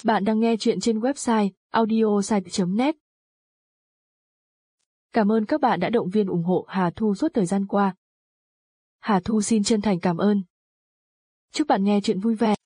Bạn đang nghe chuyện trên website audiosite.net. Cảm ơn các bạn đã động viên ủng hộ Hà Thu suốt thời gian qua. Hà Thu xin chân thành cảm ơn. Chúc bạn nghe chuyện vui vẻ.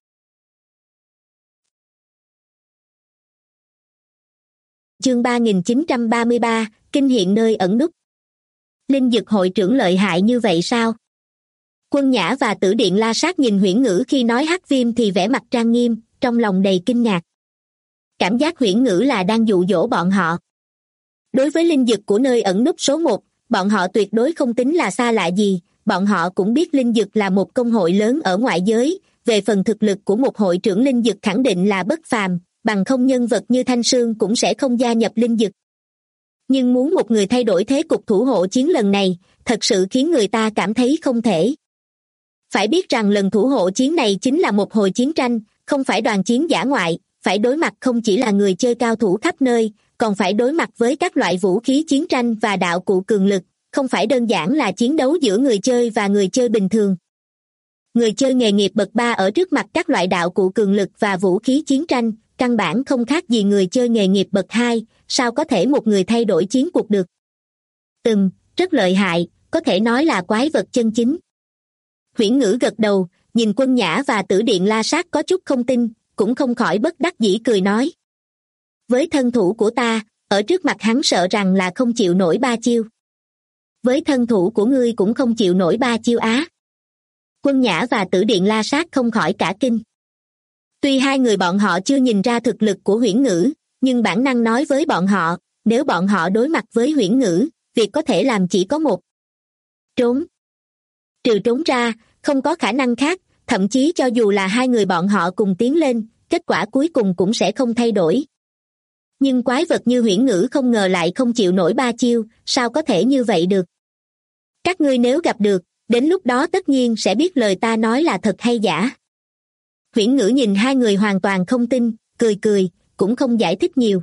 Chương 3933, Kinh hiện nơi ẩn núp. Linh Dực hội trưởng lợi hại như vậy sao? Quân Nhã và Tử Điện La Sát nhìn Huyễn Ngữ khi nói Hắc Viêm thì vẻ mặt trang nghiêm, trong lòng đầy kinh ngạc. Cảm giác Huyễn Ngữ là đang dụ dỗ bọn họ. Đối với linh dực của nơi ẩn núp số 1, bọn họ tuyệt đối không tính là xa lạ gì, bọn họ cũng biết linh dực là một công hội lớn ở ngoại giới, về phần thực lực của một hội trưởng linh dực khẳng định là bất phàm, bằng không nhân vật như Thanh Sương cũng sẽ không gia nhập linh dực. Nhưng muốn một người thay đổi thế cục thủ hộ chiến lần này, thật sự khiến người ta cảm thấy không thể. Phải biết rằng lần thủ hộ chiến này chính là một hồi chiến tranh, không phải đoàn chiến dã ngoại, phải đối mặt không chỉ là người chơi cao thủ khắp nơi, còn phải đối mặt với các loại vũ khí chiến tranh và đạo cụ cường lực, không phải đơn giản là chiến đấu giữa người chơi và người chơi bình thường. Người chơi nghề nghiệp bậc 3 ở trước mặt các loại đạo cụ cường lực và vũ khí chiến tranh, căn bản không khác gì người chơi nghề nghiệp bậc 2, sao có thể một người thay đổi chiến cuộc được. Rất lợi hại, có thể nói là quái vật chân chính. Huyễn Ngữ gật đầu, nhìn Quân Nhã và Tử Điện La Sát có chút không tin, cũng không khỏi bất đắc dĩ cười nói. Với thân thủ của ta, ở trước mặt hắn sợ rằng là không chịu nổi 3 chiêu. Với thân thủ của ngươi cũng không chịu nổi 3 chiêu á. Quân Nhã và Tử Điện La Sát không khỏi cả kinh. Tuy hai người bọn họ chưa nhìn ra thực lực của Huyễn Ngữ, nhưng bản năng nói với bọn họ, nếu bọn họ đối mặt với Huyễn Ngữ, việc có thể làm chỉ có một. Trốn. Trừ trốn ra, không có khả năng khác, thậm chí cho dù là hai người bọn họ cùng tiến lên, kết quả cuối cùng cũng sẽ không thay đổi. Nhưng quái vật như Huyễn Ngữ không ngờ lại không chịu nổi 3 chiêu, sao có thể như vậy được? Các ngươi nếu gặp được, đến lúc đó tất nhiên sẽ biết lời ta nói là thật hay giả. Huyễn Ngữ nhìn hai người hoàn toàn không tin, cười, cũng không giải thích nhiều.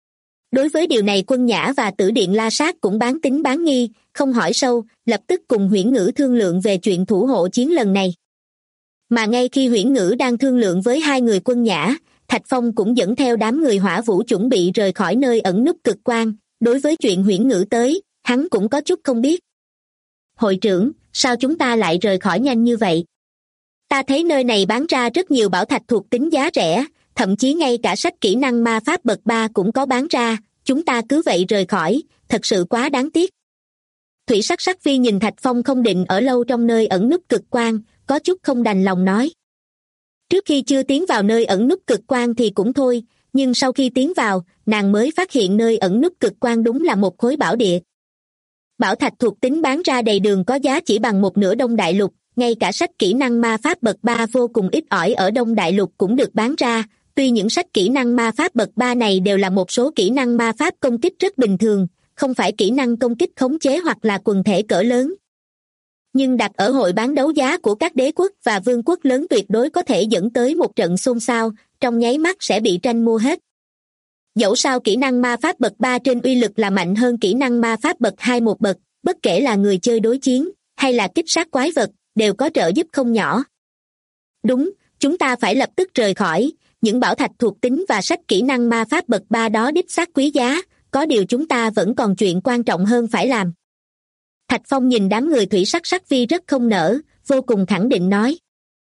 Đối với điều này Quân Nhã và Tử Điện La Sát cũng bán tín bán nghi, không hỏi sâu, lập tức cùng Huyễn Ngữ thương lượng về chuyện thủ hộ chiến lần này. Mà ngay khi Huyễn Ngữ đang thương lượng với hai người Quân Nhã, Thạch Phong cũng dẫn theo đám người Hỏa Vũ chuẩn bị rời khỏi nơi ẩn núp cực quang. Đối với chuyện Huyễn Ngữ tới, hắn cũng có chút không biết. Hội trưởng, sao chúng ta lại rời khỏi nhanh như vậy? Ta thấy nơi này bán ra rất nhiều bảo thạch thuộc tính giá rẻ, thậm chí ngay cả sách kỹ năng ma pháp bậc 3 cũng có bán ra, chúng ta cứ vậy rời khỏi, thật sự quá đáng tiếc. Thủy Sắc Sắc Phi nhìn Thạch Phong không định ở lâu trong nơi ẩn núp cực quang, có chút không đành lòng nói. Trước khi chưa tiến vào nơi ẩn núp cực quang thì cũng thôi, nhưng sau khi tiến vào, nàng mới phát hiện nơi ẩn núp cực quang đúng là một khối bảo địa. Bảo thạch thuộc tính bán ra đầy đường có giá chỉ bằng một nửa Đông Đại Lục, ngay cả sách kỹ năng ma pháp bậc 3 vô cùng ít ỏi ở Đông Đại Lục cũng được bán ra, tuy những sách kỹ năng ma pháp bậc 3 này đều là một số kỹ năng ma pháp công kích rất bình thường, không phải kỹ năng công kích khống chế hoặc là quần thể cỡ lớn. Nhưng đặt ở hội bán đấu giá của các đế quốc và vương quốc lớn tuyệt đối có thể dẫn tới một trận xôn xao, trong nháy mắt sẽ bị tranh mua hết. Dẫu sao kỹ năng ma pháp bậc 3 trên uy lực là mạnh hơn kỹ năng ma pháp bậc 2 một bậc, bất kể là người chơi đối chiến, hay là kích sát quái vật, đều có trợ giúp không nhỏ. Đúng, chúng ta phải lập tức rời khỏi, những bảo thạch thuộc tính và sách kỹ năng ma pháp bậc 3 đó đích xác quý giá, có điều chúng ta vẫn còn chuyện quan trọng hơn phải làm. Thạch Phong nhìn đám người Thủy Sắc Sắc Phi rất không nỡ, vô cùng khẳng định nói.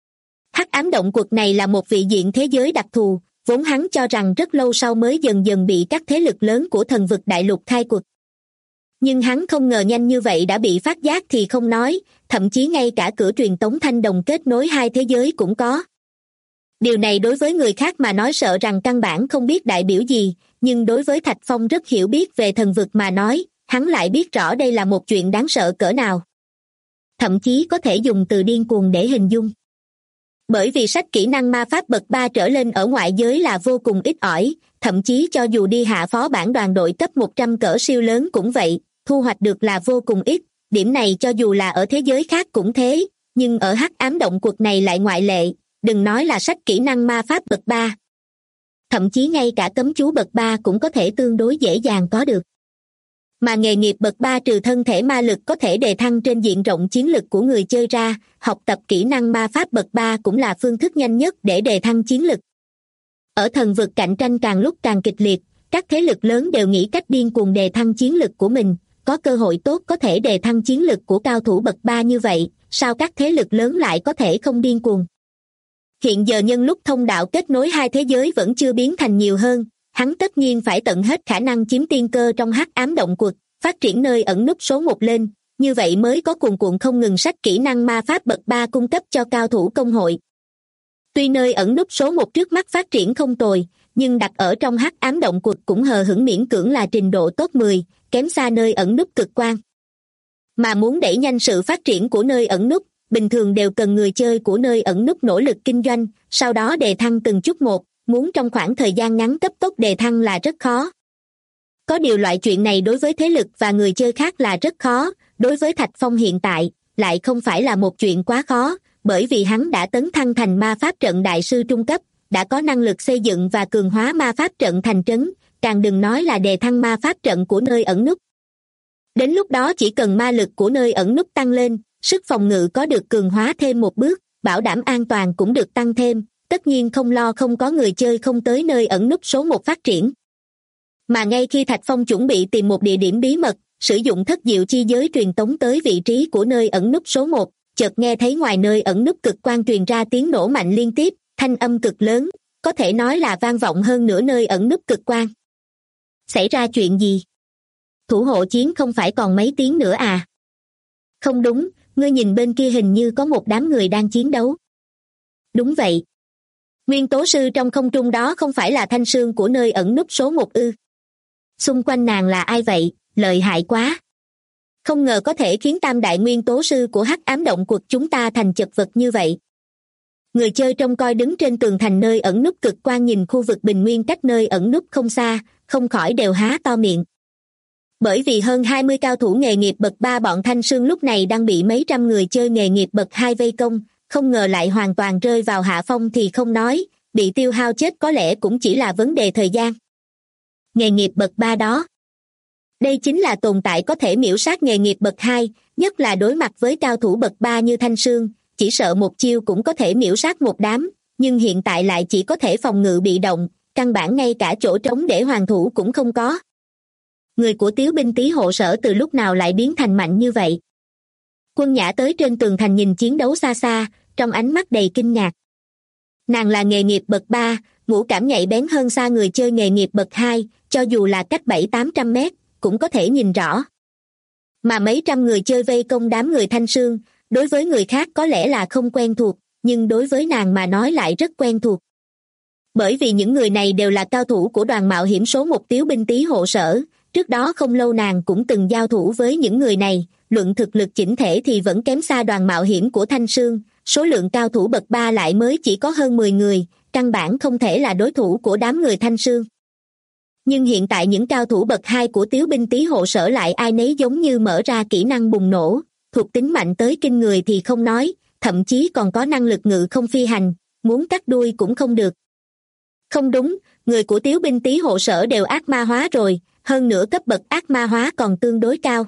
Hắc ám động quật này là một vị diện thế giới đặc thù, vốn hắn cho rằng rất lâu sau mới dần dần bị các thế lực lớn của thần vực đại lục khai quật. Nhưng hắn không ngờ nhanh như vậy đã bị phát giác thì không nói, thậm chí ngay cả cửa truyền tống thanh đồng kết nối hai thế giới cũng có. Điều này đối với người khác mà nói sợ rằng căn bản không biết đại biểu gì, nhưng đối với Thạch Phong rất hiểu biết về thần vực mà nói, hắn lại biết rõ đây là một chuyện đáng sợ cỡ nào. Thậm chí có thể dùng từ điên cuồng để hình dung. Bởi vì sách kỹ năng ma pháp bậc 3 trở lên ở ngoại giới là vô cùng ít ỏi, thậm chí cho dù đi hạ phó bản đoàn đội cấp 100 cỡ siêu lớn cũng vậy, thu hoạch được là vô cùng ít, điểm này cho dù là ở thế giới khác cũng thế, nhưng ở hắc ám động quật này lại ngoại lệ, đừng nói là sách kỹ năng ma pháp bậc 3. Thậm chí ngay cả cấm chú bậc 3 cũng có thể tương đối dễ dàng có được. Mà nghề nghiệp bậc 3 trừ thân thể ma lực có thể đề thăng trên diện rộng chiến lực của người chơi ra, học tập kỹ năng ma pháp bậc 3 cũng là phương thức nhanh nhất để đề thăng chiến lực. Ở thần vực cạnh tranh càng lúc càng kịch liệt, các thế lực lớn đều nghĩ cách điên cuồng đề thăng chiến lực của mình, có cơ hội tốt có thể đề thăng chiến lực của cao thủ bậc 3 như vậy, sao các thế lực lớn lại có thể không điên cuồng? Hiện giờ nhân lúc thông đạo kết nối hai thế giới vẫn chưa biến thành nhiều hơn, hắn tất nhiên phải tận hết khả năng chiếm tiên cơ trong hắc ám động quật, phát triển nơi ẩn núp số 1 lên, như vậy mới có cuồn cuộn không ngừng sách kỹ năng ma pháp bậc 3 cung cấp cho cao thủ công hội. Tuy nơi ẩn núp số 1 trước mắt phát triển không tồi, nhưng đặt ở trong hắc ám động quật cũng hờ hững miễn cưỡng là trình độ top 10, kém xa nơi ẩn núp cực quang. Mà muốn đẩy nhanh sự phát triển của nơi ẩn núp, bình thường đều cần người chơi của nơi ẩn núp nỗ lực kinh doanh, sau đó đề thăng từng chút một, muốn trong khoảng thời gian ngắn cấp tốc đề thăng là rất khó. Có điều loại chuyện này đối với thế lực và người chơi khác là rất khó, đối với Thạch Phong hiện tại, lại không phải là một chuyện quá khó, bởi vì hắn đã tấn thăng thành ma pháp trận đại sư trung cấp, đã có năng lực xây dựng và cường hóa ma pháp trận thành trấn, càng đừng nói là đề thăng ma pháp trận của nơi ẩn núp. Đến lúc đó chỉ cần ma lực của nơi ẩn núp tăng lên, sức phòng ngự có được cường hóa thêm một bước, bảo đảm an toàn cũng được tăng thêm, tất nhiên không lo không có người chơi không tới nơi ẩn núp số 1 phát triển. Mà ngay khi Thạch Phong chuẩn bị tìm một địa điểm bí mật, sử dụng thất diệu chi giới truyền tống tới vị trí của nơi ẩn núp số 1, chợt nghe thấy ngoài nơi ẩn núp cực quang truyền ra tiếng nổ mạnh liên tiếp, thanh âm cực lớn, có thể nói là vang vọng hơn nửa nơi ẩn núp cực quang. Xảy ra chuyện gì? Thủ hộ chiến không phải còn mấy tiếng nữa à? Không đúng, ngươi nhìn bên kia hình như có một đám người đang chiến đấu. Đúng vậy. Nguyên tố sư trong không trung đó không phải là Thanh Sương của nơi ẩn núp số 1 ư? Xung quanh nàng là ai vậy? Lợi hại quá. Không ngờ có thể khiến tam đại nguyên tố sư của hắc ám động quật chúng ta thành chật vật như vậy. Người chơi trông coi đứng trên tường thành nơi ẩn núp cực quang nhìn khu vực bình nguyên cách nơi ẩn núp không xa, không khỏi đều há to miệng. Bởi vì hơn 20 cao thủ nghề nghiệp bậc 3 bọn Thanh Sương lúc này đang bị mấy trăm người chơi nghề nghiệp bậc 2 vây công, không ngờ lại hoàn toàn rơi vào hạ phong thì không nói, bị tiêu hao chết có lẽ cũng chỉ là vấn đề thời gian. Nghề nghiệp bậc 3 đó. Đây chính là tồn tại có thể miểu sát nghề nghiệp bậc 2, nhất là đối mặt với cao thủ bậc 3 như Thanh Sương, chỉ sợ một chiêu cũng có thể miểu sát một đám, nhưng hiện tại lại chỉ có thể phòng ngự bị động, căn bản ngay cả chỗ trống để hoàn thủ cũng không có. Người của Tiếu binh Tý hộ sở từ lúc nào lại biến thành mạnh như vậy? Quân Nhã tới trên tường thành nhìn chiến đấu xa xa, trong ánh mắt đầy kinh ngạc. Nàng là nghề nghiệp bậc 3, ngũ cảm nhạy bén hơn xa người chơi nghề nghiệp bậc 2, cho dù là cách 700-800 mét, cũng có thể nhìn rõ. Mà mấy trăm người chơi vây công đám người Thanh Sương, đối với người khác có lẽ là không quen thuộc, nhưng đối với nàng mà nói lại rất quen thuộc. Bởi vì những người này đều là cao thủ của đoàn mạo hiểm số 1 Tiếu binh Tý hộ sở, trước đó không lâu nàng cũng từng giao thủ với những người này, luận thực lực chỉnh thể thì vẫn kém xa đoàn mạo hiểm của Thanh Sương, số lượng cao thủ bậc 3 lại mới chỉ có hơn 10 người, căn bản không thể là đối thủ của đám người Thanh Sương. Nhưng hiện tại những cao thủ bậc 2 của Tiếu binh Tý hộ sở lại ai nấy giống như mở ra kỹ năng bùng nổ, thuộc tính mạnh tới kinh người thì không nói, thậm chí còn có năng lực ngự không phi hành, muốn cắt đuôi cũng không được. Không đúng, người của Tiếu binh Tý hộ sở đều ác ma hóa rồi, hơn nữa cấp bậc ác ma hóa còn tương đối cao.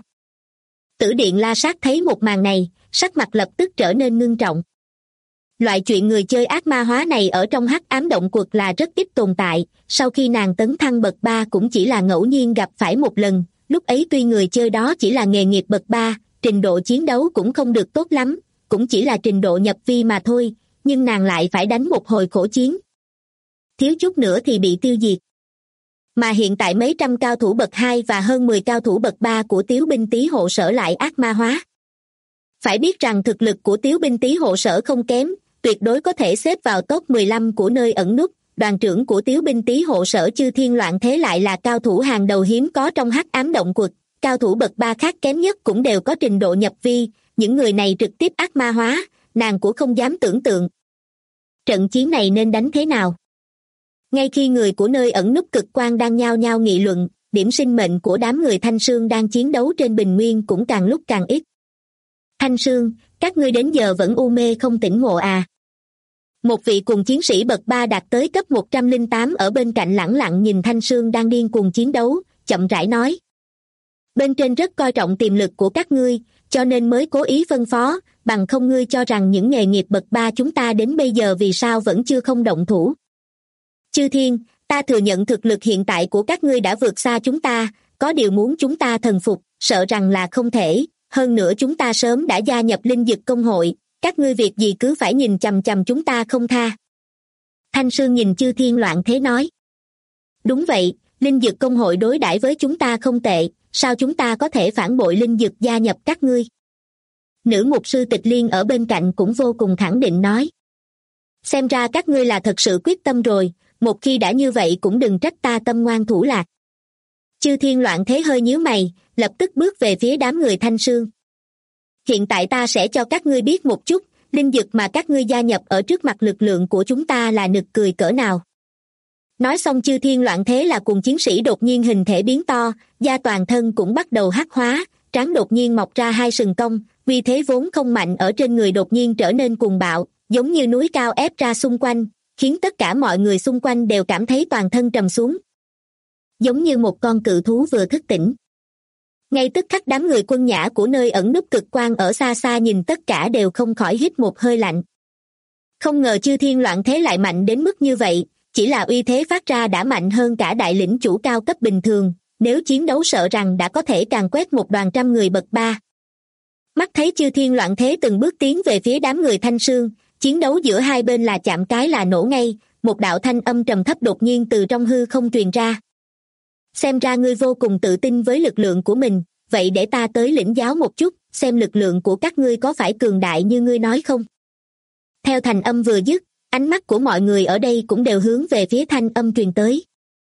Tử Điện La Sát thấy một màn này, sắc mặt lập tức trở nên ngưng trọng. Loại chuyện người chơi ác ma hóa này ở trong hắc ám động quật là rất ít tồn tại, sau khi nàng tấn thăng bậc 3 cũng chỉ là ngẫu nhiên gặp phải một lần, lúc ấy tuy người chơi đó chỉ là nghề nghiệp bậc 3, trình độ chiến đấu cũng không được tốt lắm, cũng chỉ là trình độ nhập vi mà thôi, nhưng nàng lại phải đánh một hồi khổ chiến. Thiếu chút nữa thì bị tiêu diệt. Mà hiện tại mấy trăm cao thủ bậc 2 và hơn 10 cao thủ bậc 3 của Tiếu binh Tý hộ sở lại ác ma hóa. Phải biết rằng thực lực của Tiếu binh Tý hộ sở không kém, tuyệt đối có thể xếp vào top 15 của nơi ẩn núp, đoàn trưởng của Tiếu binh Tý hộ sở Chư Thiên Loạn Thế lại là cao thủ hàng đầu hiếm có trong hắc ám động quật, cao thủ bậc 3 khác kém nhất cũng đều có trình độ nhập vi, những người này trực tiếp ác ma hóa, nàng cũng không dám tưởng tượng. Trận chiến này nên đánh thế nào? Ngay khi người của nơi ẩn núp cực quang đang nhao nhao nghị luận, điểm sinh mệnh của đám người Thanh Sương đang chiến đấu trên bình nguyên cũng càng lúc càng ít. Thanh Sương, các ngươi đến giờ vẫn u mê không tỉnh ngộ à? Một vị cùng chiến sĩ bậc 3 đạt tới cấp 108 ở bên cạnh lẳng lặng nhìn Thanh Sương đang điên cuồng chiến đấu, chậm rãi nói. Bên trên rất coi trọng tiềm lực của các ngươi, cho nên mới cố ý phân phó, bằng không ngươi cho rằng những nghề nghiệp bậc 3 chúng ta đến bây giờ vì sao vẫn chưa không động thủ. Chư thiên, ta thừa nhận thực lực hiện tại của các ngươi đã vượt xa chúng ta, có điều muốn chúng ta thần phục, sợ rằng là không thể, hơn nữa chúng ta sớm đã gia nhập linh dực công hội, các ngươi việc gì cứ phải nhìn chằm chằm chúng ta không tha. Thanh Sương nhìn Chư Thiên Loạn Thế nói. Đúng vậy, linh dực công hội đối đãi với chúng ta không tệ, sao chúng ta có thể phản bội linh dực gia nhập các ngươi? Nữ mục sư Tịch Liên ở bên cạnh cũng vô cùng khẳng định nói. Xem ra các ngươi là thật sự quyết tâm rồi, một khi đã như vậy cũng đừng trách ta tâm ngoan thủ lạc. Chư Thiên Loạn Thế hơi nhíu mày, lập tức bước về phía đám người Thanh Sương. Hiện tại ta sẽ cho các ngươi biết một chút, linh dực mà các ngươi gia nhập ở trước mặt lực lượng của chúng ta là nực cười cỡ nào. Nói xong Chư Thiên Loạn Thế là cùng chiến sĩ đột nhiên hình thể biến to, da toàn thân cũng bắt đầu hắc hóa, trán đột nhiên mọc ra hai sừng cong, uy thế vốn không mạnh ở trên người đột nhiên trở nên cuồng bạo, giống như núi cao ép ra xung quanh, khiến tất cả mọi người xung quanh đều cảm thấy toàn thân trầm xuống. Giống như một con cự thú vừa thức tỉnh. Ngay tức khắc đám người Quân Nhã của nơi ẩn núp cực quang ở xa xa nhìn tất cả đều không khỏi hít một hơi lạnh. Không ngờ Chư Thiên Loạn Thế lại mạnh đến mức như vậy, chỉ là uy thế phát ra đã mạnh hơn cả đại lĩnh chủ cao cấp bình thường, nếu chiến đấu sợ rằng đã có thể càn quét một đoàn trăm người bậc ba. Mắt thấy Chư Thiên Loạn Thế từng bước tiến về phía đám người Thanh Sương, chiến đấu giữa hai bên là chạm cái là nổ ngay, một đạo thanh âm trầm thấp đột nhiên từ trong hư không truyền ra. Xem ra ngươi vô cùng tự tin với lực lượng của mình, vậy để ta tới lĩnh giáo một chút, xem lực lượng của các ngươi có phải cường đại như ngươi nói không. Theo thành âm vừa dứt, ánh mắt của mọi người ở đây cũng đều hướng về phía thanh âm truyền tới.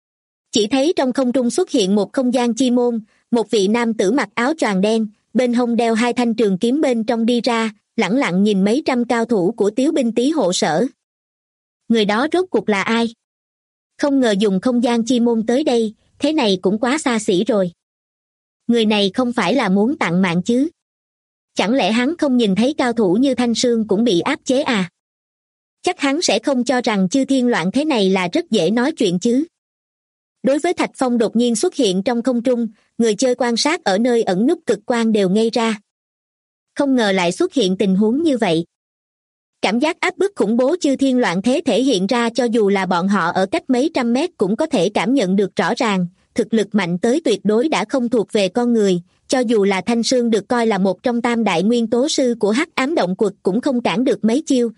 Chỉ thấy trong không trung xuất hiện một không gian chi môn, một vị nam tử mặc áo choàng đen, bên hông đeo hai thanh trường kiếm bên trong đi ra, lẳng lặng nhìn mấy trăm cao thủ của Tiếu binh Tý hộ sở. Người đó rốt cuộc là ai? Không ngờ dùng không gian chi môn tới đây, thế này cũng quá xa xỉ rồi. Người này không phải là muốn tặng mạng chứ? Chẳng lẽ hắn không nhìn thấy cao thủ như Thanh Sương cũng bị áp chế à? Chắc hắn sẽ không cho rằng Chư Thiên Loạn Thế này là rất dễ nói chuyện chứ. Đối với Thạch Phong đột nhiên xuất hiện trong không trung, người chơi quan sát ở nơi ẩn núp cực quang đều ngây ra. Không ngờ lại xuất hiện tình huống như vậy. Cảm giác áp bức khủng bố Chư Thiên Loạn Thế thể hiện ra cho dù là bọn họ ở cách mấy trăm mét cũng có thể cảm nhận được rõ ràng, thực lực mạnh tới tuyệt đối đã không thuộc về con người, cho dù là Thanh Sương được coi là một trong tam đại nguyên tố sư của Hắc Ám Động Quật cũng không cản được mấy chiêu.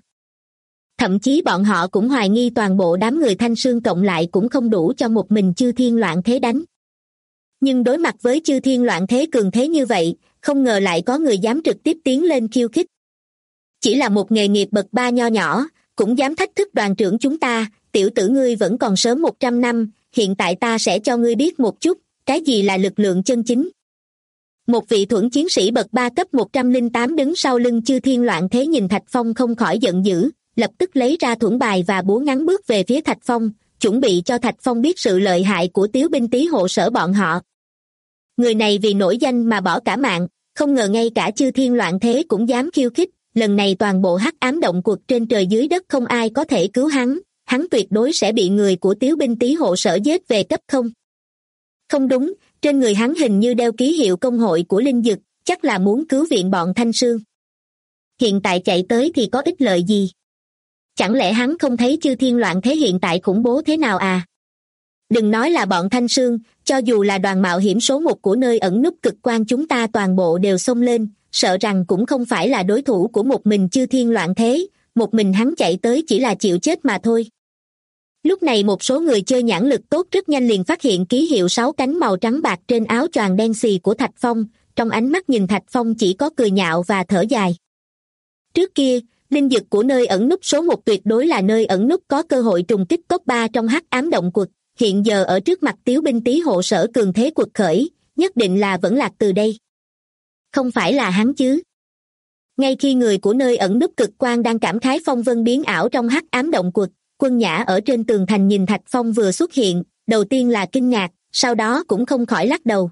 Thậm chí bọn họ cũng hoài nghi toàn bộ đám người Thanh Sương cộng lại cũng không đủ cho một mình Chư Thiên Loạn Thế đánh. Nhưng đối mặt với Chư Thiên Loạn Thế cường thế như vậy, không ngờ lại có người dám trực tiếp tiến lên khiêu khích. Chỉ là một nghề nghiệp bậc ba nho nhỏ, cũng dám thách thức đoàn trưởng chúng ta, tiểu tử ngươi vẫn còn sớm 100 năm, hiện tại ta sẽ cho ngươi biết một chút, cái gì là lực lượng chân chính. Một vị thuẫn chiến sĩ bậc 3 cấp 108 đứng sau lưng Chư Thiên Loạn Thế nhìn Thạch Phong không khỏi giận dữ, lập tức lấy ra thuẫn bài và búa ngắn bước về phía Thạch Phong, chuẩn bị cho Thạch Phong biết sự lợi hại của Tiếu binh Tý hộ sở bọn họ. Người này vì nổi danh mà bỏ cả mạng, không ngờ ngay cả Chư Thiên Loạn Thế cũng dám khiêu khích, lần này toàn bộ Hắc Ám Động Quật trên trời dưới đất không ai có thể cứu hắn tuyệt đối sẽ bị người của Tiếu binh Tý hộ sở giết về cấp không. Không đúng, trên người hắn hình như đeo ký hiệu công hội của linh dực, chắc là muốn cứu viện bọn Thanh Sương. Hiện tại chạy tới thì có ích lợi gì? Chẳng lẽ hắn không thấy Chư Thiên Loạn Thế hiện tại khủng bố thế nào à? Đừng nói là bọn Thanh Sương, cho dù là đoàn mạo hiểm số 1 của nơi ẩn núp cực quang chúng ta toàn bộ đều xông lên, sợ rằng cũng không phải là đối thủ của một mình Chư Thiên Loạn Thế, một mình hắn chạy tới chỉ là chịu chết mà thôi. Lúc này một số người chơi nhãn lực tốt rất nhanh liền phát hiện ký hiệu 6 cánh màu trắng bạc trên áo choàng đen xì của Thạch Phong, trong ánh mắt nhìn Thạch Phong chỉ có cười nhạo và thở dài. Trước kia, linh dực của nơi ẩn núp số 1 tuyệt đối là nơi ẩn núp có cơ hội trùng kích top 3 trong Hắc Ám Động Quật, hiện giờ ở trước mặt Tiếu binh Tý hộ sở cường thế quật khởi, nhất định là vẫn lạc từ đây. Không phải là hắn chứ? Ngay khi người của nơi ẩn núp cực quang đang cảm khái phong vân biến ảo trong Hắc Ám Động Quật, Quân Nhã ở trên tường thành nhìn Thạch Phong vừa xuất hiện, đầu tiên là kinh ngạc, sau đó cũng không khỏi lắc đầu.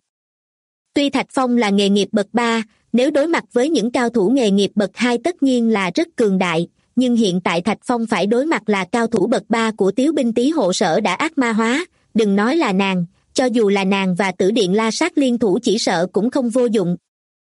Tuy Thạch Phong là nghề nghiệp bậc 3, nếu đối mặt với những cao thủ nghề nghiệp bậc 2 tất nhiên là rất cường đại, nhưng hiện tại Thạch Phong phải đối mặt là cao thủ bậc 3 của Tiếu binh Tý hộ sở đã ác ma hóa, đừng nói là nàng, cho dù là nàng và Tử Điện La Sát liên thủ chỉ sợ cũng không vô dụng.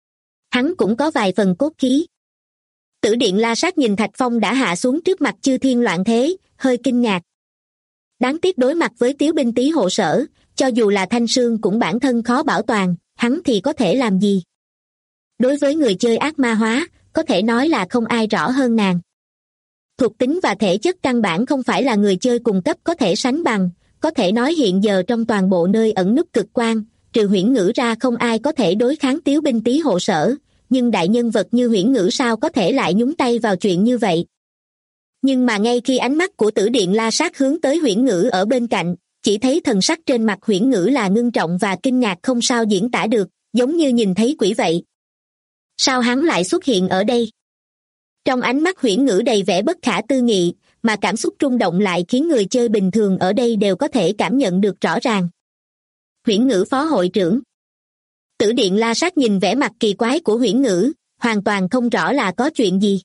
Hắn cũng có vài phần cốt khí. Tử Điện La Sát nhìn Thạch Phong đã hạ xuống trước mặt Chư Thiên Loạn Thế, hơi kinh ngạc. Đáng tiếc đối mặt với Tiếu binh Tý hộ sở, cho dù là Thanh Sương cũng bản thân khó bảo toàn, hắn thì có thể làm gì? Đối với người chơi ác ma hóa, có thể nói là không ai rõ hơn nàng. Thuộc tính và thể chất căn bản không phải là người chơi cùng cấp có thể sánh bằng, có thể nói hiện giờ trong toàn bộ nơi ẩn núp cực quang, trừ Huyễn Ngữ ra không ai có thể đối kháng Tiếu binh Tý hộ sở, nhưng đại nhân vật như Huyễn Ngữ sao có thể lại nhúng tay vào chuyện như vậy? Nhưng mà ngay khi ánh mắt của Tử Điện La Sát hướng tới Huyễn Ngữ ở bên cạnh, chỉ thấy thần sắc trên mặt Huyễn Ngữ là ngưng trọng và kinh ngạc không sao diễn tả được, giống như nhìn thấy quỷ vậy. Sao hắn lại xuất hiện ở đây? Trong ánh mắt Huyễn Ngữ đầy vẻ bất khả tư nghị, mà cảm xúc rung động lại khiến người chơi bình thường ở đây đều có thể cảm nhận được rõ ràng. Huyễn Ngữ phó hội trưởng. Tử Điện La Sát nhìn vẻ mặt kỳ quái của Huyễn Ngữ, hoàn toàn không rõ là có chuyện gì.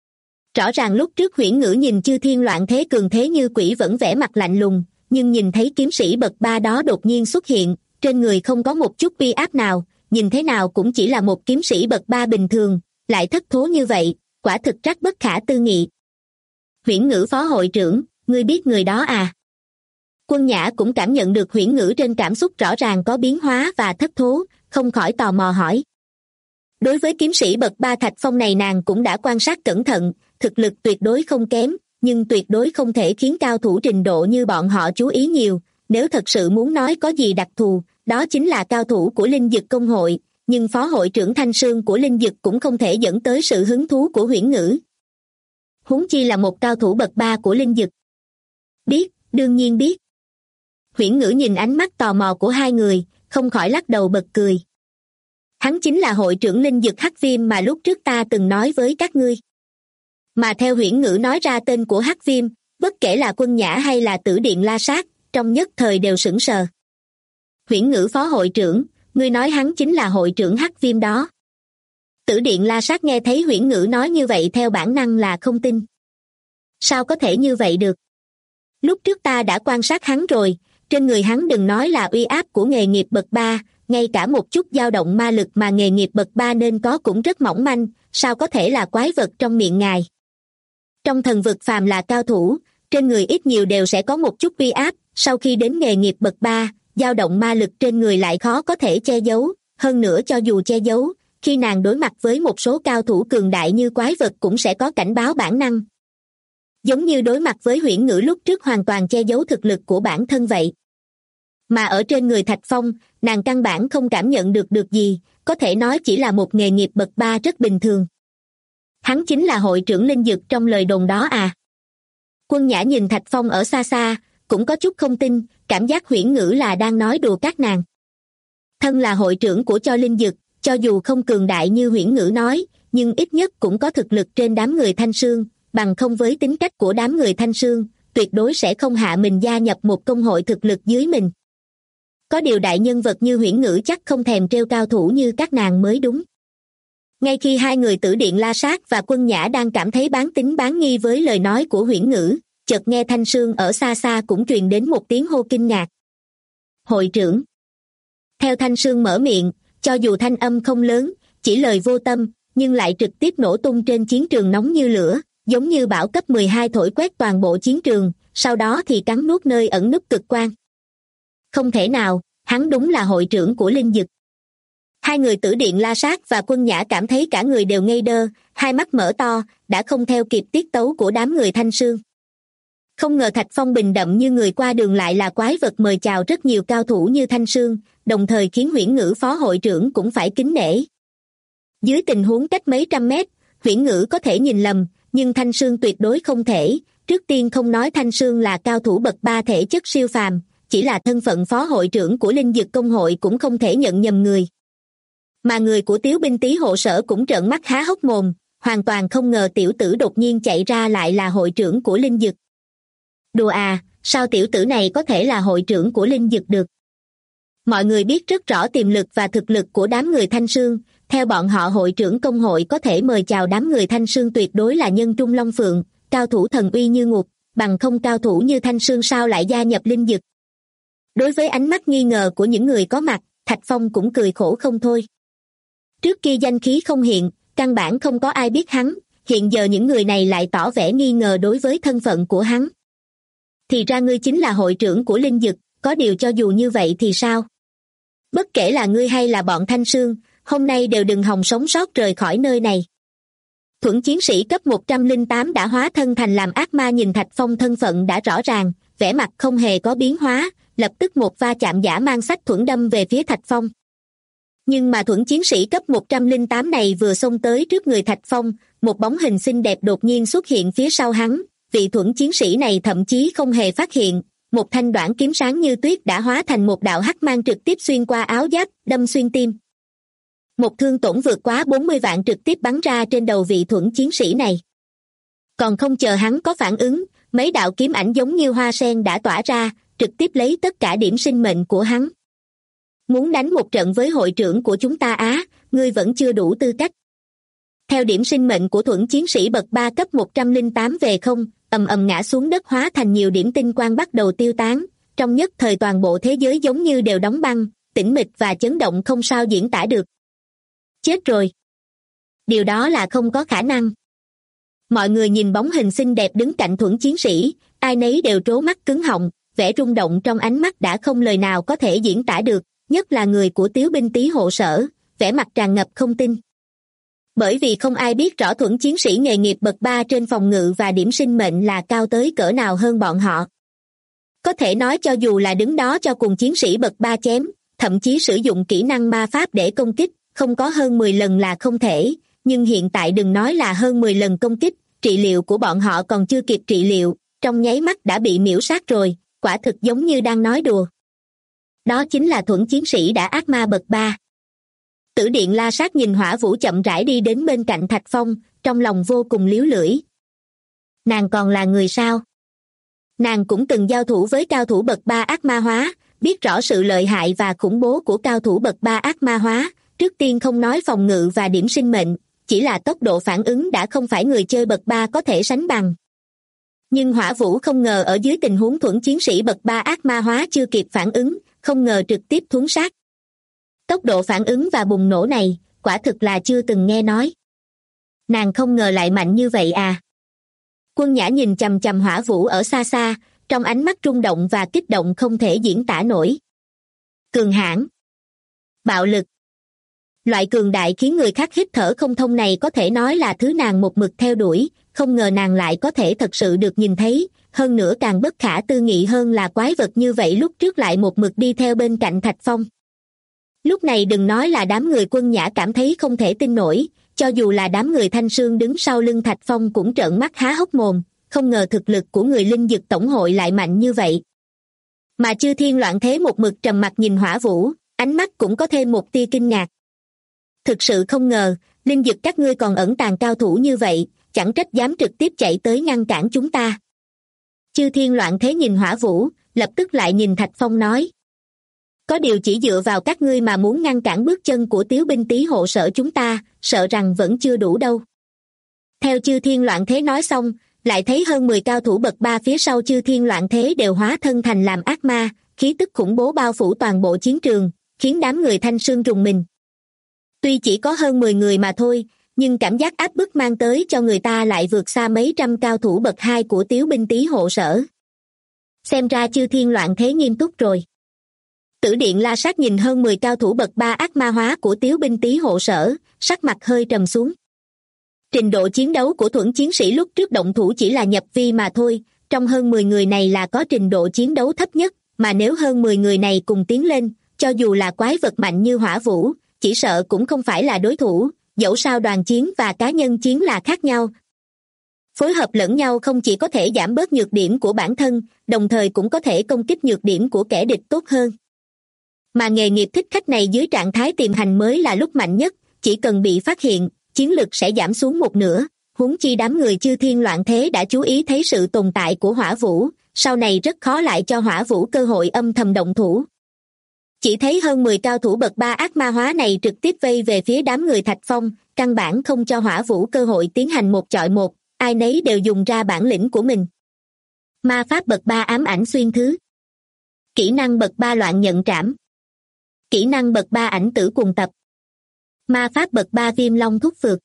Rõ ràng lúc trước Huyễn Ngữ nhìn chư thiên loạn thế cường thế như quỷ vẫn vẻ mặt lạnh lùng, nhưng nhìn thấy kiếm sĩ bậc 3 đó đột nhiên xuất hiện, trên người không có một chút uy áp nào, nhìn thế nào cũng chỉ là một kiếm sĩ bậc 3 bình thường, lại thất thố như vậy, quả thực rất bất khả tư nghị. Huyễn Ngữ phó hội trưởng, ngươi biết người đó à? Quân Nhã cũng cảm nhận được Huyễn Ngữ trên cảm xúc rõ ràng có biến hóa và thất thố, không khỏi tò mò hỏi. Đối với kiếm sĩ bậc 3 Thạch Phong này nàng cũng đã quan sát cẩn thận, thực lực tuyệt đối không kém, nhưng tuyệt đối không thể khiến cao thủ trình độ như bọn họ chú ý nhiều, nếu thật sự muốn nói có gì đặc thù, đó chính là cao thủ của Linh Dực Công hội, nhưng phó hội trưởng Thanh Sương của Linh Dực cũng không thể dẫn tới sự hứng thú của Huyễn Ngữ. Huống chi là một cao thủ bậc 3 của Linh Dực. Biết, đương nhiên biết. Huyễn Ngữ nhìn ánh mắt tò mò của hai người, không khỏi lắc đầu bật cười. Hắn chính là hội trưởng Linh Dực Hắc Viêm mà lúc trước ta từng nói với các ngươi. Mà theo Huyễn Ngữ nói ra tên của Hắc Viêm, bất kể là Quân Nhã hay là Tử Điện La Sát, trong nhất thời đều sững sờ. Huyễn Ngữ phó hội trưởng, ngươi nói hắn chính là hội trưởng Hắc Viêm đó. Tử Điện La Sát nghe thấy Huyễn Ngữ nói như vậy theo bản năng là không tin. Sao có thể như vậy được? Lúc trước ta đã quan sát hắn rồi, trên người hắn đừng nói là uy áp của nghề nghiệp bậc 3, ngay cả một chút dao động ma lực mà nghề nghiệp bậc 3 nên có cũng rất mỏng manh, sao có thể là quái vật trong miệng ngài? Trong thần vực phàm là cao thủ, trên người ít nhiều đều sẽ có một chút uy áp, sau khi đến nghề nghiệp bậc 3, dao động ma lực trên người lại khó có thể che giấu, hơn nữa cho dù che giấu, khi nàng đối mặt với một số cao thủ cường đại như quái vật cũng sẽ có cảnh báo bản năng. Giống như đối mặt với Huyễn Ngữ lúc trước hoàn toàn che giấu thực lực của bản thân vậy. Mà ở trên người Thạch Phong, nàng căn bản không cảm nhận được gì, có thể nói chỉ là một nghề nghiệp bậc 3 rất bình thường. Hắn chính là hội trưởng Linh Dực trong lời đồn đó à? Quân Nhã nhìn Thạch Phong ở xa xa, cũng có chút không tin, cảm giác Huyễn Ngữ là đang nói đùa các nàng. Thân là hội trưởng của cho Linh Dực, cho dù không cường đại như Huyễn Ngữ nói, nhưng ít nhất cũng có thực lực trên đám người Thanh Sương, bằng không với tính cách của đám người Thanh Sương, tuyệt đối sẽ không hạ mình gia nhập một công hội thực lực dưới mình. Có điều đại nhân vật như Huyễn Ngữ chắc không thèm trêu cao thủ như các nàng mới đúng. Ngay khi hai người Tử Điện La Sát và Quân Nhã đang cảm thấy bán tín bán nghi với lời nói của Huyễn Ngữ, chợt nghe Thanh Sương ở xa xa cũng truyền đến một tiếng hô kinh ngạc. Hội trưởng. Theo Thanh Sương mở miệng, cho dù thanh âm không lớn, chỉ lời vô tâm, nhưng lại trực tiếp nổ tung trên chiến trường nóng như lửa, giống như bão cấp 12 thổi quét toàn bộ chiến trường, sau đó thì cắn nuốt nơi ẩn núp cực quang. Không thể nào, hắn đúng là hội trưởng của Linh Dực. Hai người Tử Điện La Sát và Quân Nhã cảm thấy cả người đều ngây đơ, hai mắt mở to, đã không theo kịp tiết tấu của đám người Thanh Sương. Không ngờ Thạch Phong bình đậm như người qua đường lại là quái vật mời chào rất nhiều cao thủ như Thanh Sương, đồng thời khiến Huyễn Ngữ phó hội trưởng cũng phải kính nể. Dưới tình huống cách mấy trăm mét, Huyễn Ngữ có thể nhìn lầm, nhưng Thanh Sương tuyệt đối không thể. Trước tiên không nói Thanh Sương là cao thủ bậc 3 thể chất siêu phàm, chỉ là thân phận phó hội trưởng của Linh Dực Công hội cũng không thể nhận nhầm người. Mà người của Tiếu binh Tý hộ sở cũng trợn mắt há hốc mồm, hoàn toàn không ngờ tiểu tử đột nhiên chạy ra lại là hội trưởng của Linh Dực. Đùa à, sao tiểu tử này có thể là hội trưởng của Linh Dực được? Mọi người biết rất rõ tiềm lực và thực lực của đám người Thanh Sương, theo bọn họ hội trưởng công hội có thể mời chào đám người Thanh Sương tuyệt đối là nhân trung long phượng, cao thủ thần uy như ngục, bằng không cao thủ như Thanh Sương sao lại gia nhập Linh Dực. Đối với ánh mắt nghi ngờ của những người có mặt, Thạch Phong cũng cười khổ không thôi. Trước kia danh khí không hiện, căn bản không có ai biết hắn, hiện giờ những người này lại tỏ vẻ nghi ngờ đối với thân phận của hắn. Thì ra ngươi chính là hội trưởng của linh dực, có điều cho dù như vậy thì sao? Bất kể là ngươi hay là bọn Thanh Sương, hôm nay đều đừng hòng sống sót rời khỏi nơi này. Thuẫn chiến sĩ cấp 108 đã hóa thân thành làm ác ma, nhìn Thạch Phong thân phận đã rõ ràng, vẻ mặt không hề có biến hóa, lập tức một va chạm dã man sách thuẫn đâm về phía Thạch Phong. Nhưng mà thuẫn chiến sĩ cấp 108 này vừa xông tới trước người Thạch Phong, một bóng hình xinh đẹp đột nhiên xuất hiện phía sau hắn, vị thuẫn chiến sĩ này thậm chí không hề phát hiện, một thanh đoản kiếm sáng như tuyết đã hóa thành một đạo hắc mang trực tiếp xuyên qua áo giáp, đâm xuyên tim. Một thương tổn vượt quá 40 vạn trực tiếp bắn ra trên đầu vị thuẫn chiến sĩ này. Còn không chờ hắn có phản ứng, mấy đạo kiếm ảnh giống như hoa sen đã tỏa ra, trực tiếp lấy tất cả điểm sinh mệnh của hắn. Muốn đánh một trận với hội trưởng của chúng ta á, ngươi vẫn chưa đủ tư cách. Theo điểm sinh mệnh của thuẫn chiến sĩ bậc 3 cấp 108 về không, ầm ầm ngã xuống đất, hóa thành nhiều điểm tinh quang bắt đầu tiêu tán, trong nhất thời toàn bộ thế giới giống như đều đóng băng, tĩnh mịch và chấn động không sao diễn tả được. Chết rồi. Điều đó là không có khả năng. Mọi người nhìn bóng hình xinh đẹp đứng cạnh thuẫn chiến sĩ, ai nấy đều trố mắt cứng họng, vẻ rung động trong ánh mắt đã không lời nào có thể diễn tả được, nhất là người của Tiếu binh tý hộ sở, vẻ mặt tràn ngập không tin. Bởi vì không ai biết rõ thuẫn chiến sĩ nghề nghiệp bậc 3 trên phòng ngự và điểm sinh mệnh là cao tới cỡ nào hơn bọn họ. Có thể nói cho dù là đứng đó cho cùng chiến sĩ bậc 3 chém, thậm chí sử dụng kỹ năng ma pháp để công kích, không có hơn 10 lần là không thể, nhưng hiện tại đừng nói là hơn 10 lần công kích, trị liệu của bọn họ còn chưa kịp trị liệu, trong nháy mắt đã bị miễu sát rồi, quả thực giống như đang nói đùa. Đó chính là thuẫn chiến sĩ đã ác ma bậc 3. Tử Điện La Sát nhìn Hỏa Vũ chậm rãi đi đến bên cạnh Thạch Phong, trong lòng vô cùng líu lưỡi. Nàng còn là người sao? Nàng cũng từng giao thủ với cao thủ bậc 3 ác ma hóa, biết rõ sự lợi hại và khủng bố của cao thủ bậc 3 ác ma hóa, trước tiên không nói phòng ngự và điểm sinh mệnh, chỉ là tốc độ phản ứng đã không phải người chơi bậc 3 có thể sánh bằng. Nhưng Hỏa Vũ không ngờ ở dưới tình huống thuẫn chiến sĩ bậc 3 ác ma hóa chưa kịp phản ứng, không ngờ trực tiếp thuấn sát. Tốc độ phản ứng và bùng nổ này, quả thực là chưa từng nghe nói. Nàng không ngờ lại mạnh như vậy à? Quân Nhã nhìn chằm chằm Hỏa Vũ ở xa xa, trong ánh mắt rung động và kích động không thể diễn tả nổi. Cường hãn, bạo lực. Loại cường đại khiến người khác hít thở không thông này có thể nói là thứ nàng một mực theo đuổi, không ngờ nàng lại có thể thật sự được nhìn thấy, hơn nữa càng bất khả tư nghị hơn là quái vật như vậy lúc trước lại một mực đi theo bên cạnh Thạch Phong. Lúc này đừng nói là đám người Quân Nhã cảm thấy không thể tin nổi, cho dù là đám người Thanh Sương đứng sau lưng Thạch Phong cũng trợn mắt há hốc mồm, không ngờ thực lực của người linh dực tổng hội lại mạnh như vậy. Mà Chư Thiên Loạn Thế một mực trầm mặc nhìn Hỏa Vũ, ánh mắt cũng có thêm một tia kinh ngạc. Thực sự không ngờ, linh dực các ngươi còn ẩn tàng cao thủ như vậy, chẳng trách dám trực tiếp chạy tới ngăn cản chúng ta. Chư Thiên Loạn Thế nhìn Hỏa Vũ, lập tức lại nhìn Thạch Phong nói. Có điều chỉ dựa vào các ngươi mà muốn ngăn cản bước chân của Tiếu binh tý hộ sở chúng ta, sợ rằng vẫn chưa đủ đâu. Theo Chư Thiên Loạn Thế nói xong, lại thấy hơn 10 cao thủ bậc 3 phía sau Chư Thiên Loạn Thế đều hóa thân thành làm ác ma, khí tức khủng bố bao phủ toàn bộ chiến trường, khiến đám người Thanh Sương rùng mình. Tuy chỉ có hơn 10 người mà thôi, nhưng cảm giác áp bức mang tới cho người ta lại vượt xa mấy trăm cao thủ bậc 2 của Tiếu binh tý hộ sở. Xem ra Chư Thiên Loạn Thế nghiêm túc rồi. Tử Điện La Sát nhìn hơn 10 cao thủ bậc 3 ác ma hóa của Tiếu binh tý hộ sở, sắc mặt hơi trầm xuống. Trình độ chiến đấu của thuẫn chiến sĩ lúc trước động thủ chỉ là nhập vi mà thôi, trong hơn 10 người này là có trình độ chiến đấu thấp nhất, mà nếu hơn 10 người này cùng tiến lên, cho dù là quái vật mạnh như Hỏa Vũ, chỉ sợ cũng không phải là đối thủ, dẫu sao đoàn chiến và cá nhân chiến là khác nhau. Phối hợp lẫn nhau không chỉ có thể giảm bớt nhược điểm của bản thân, đồng thời cũng có thể công kích nhược điểm của kẻ địch tốt hơn. Mà nghề nghiệp thích khách này dưới trạng thái tiềm hành mới là lúc mạnh nhất, chỉ cần bị phát hiện, chiến lực sẽ giảm xuống một nửa, huống chi đám người Chư Thiên Loạn Thế đã chú ý thấy sự tồn tại của Hỏa Vũ, sau này rất khó lại cho Hỏa Vũ cơ hội âm thầm động thủ. Chỉ thấy hơn 10 cao thủ bậc 3 ác ma hóa này trực tiếp vây về phía đám người Thạch Phong, căn bản không cho Hỏa Vũ cơ hội tiến hành một chọi một, ai nấy đều dùng ra bản lĩnh của mình. Ma pháp bậc 3 ám ảnh xuyên thứ. Kỹ năng bậc 3 loạn nhận trảm. Kỹ năng bậc 3 ảnh tử cuồng tập. Ma pháp bậc 3 viêm long thúc phược.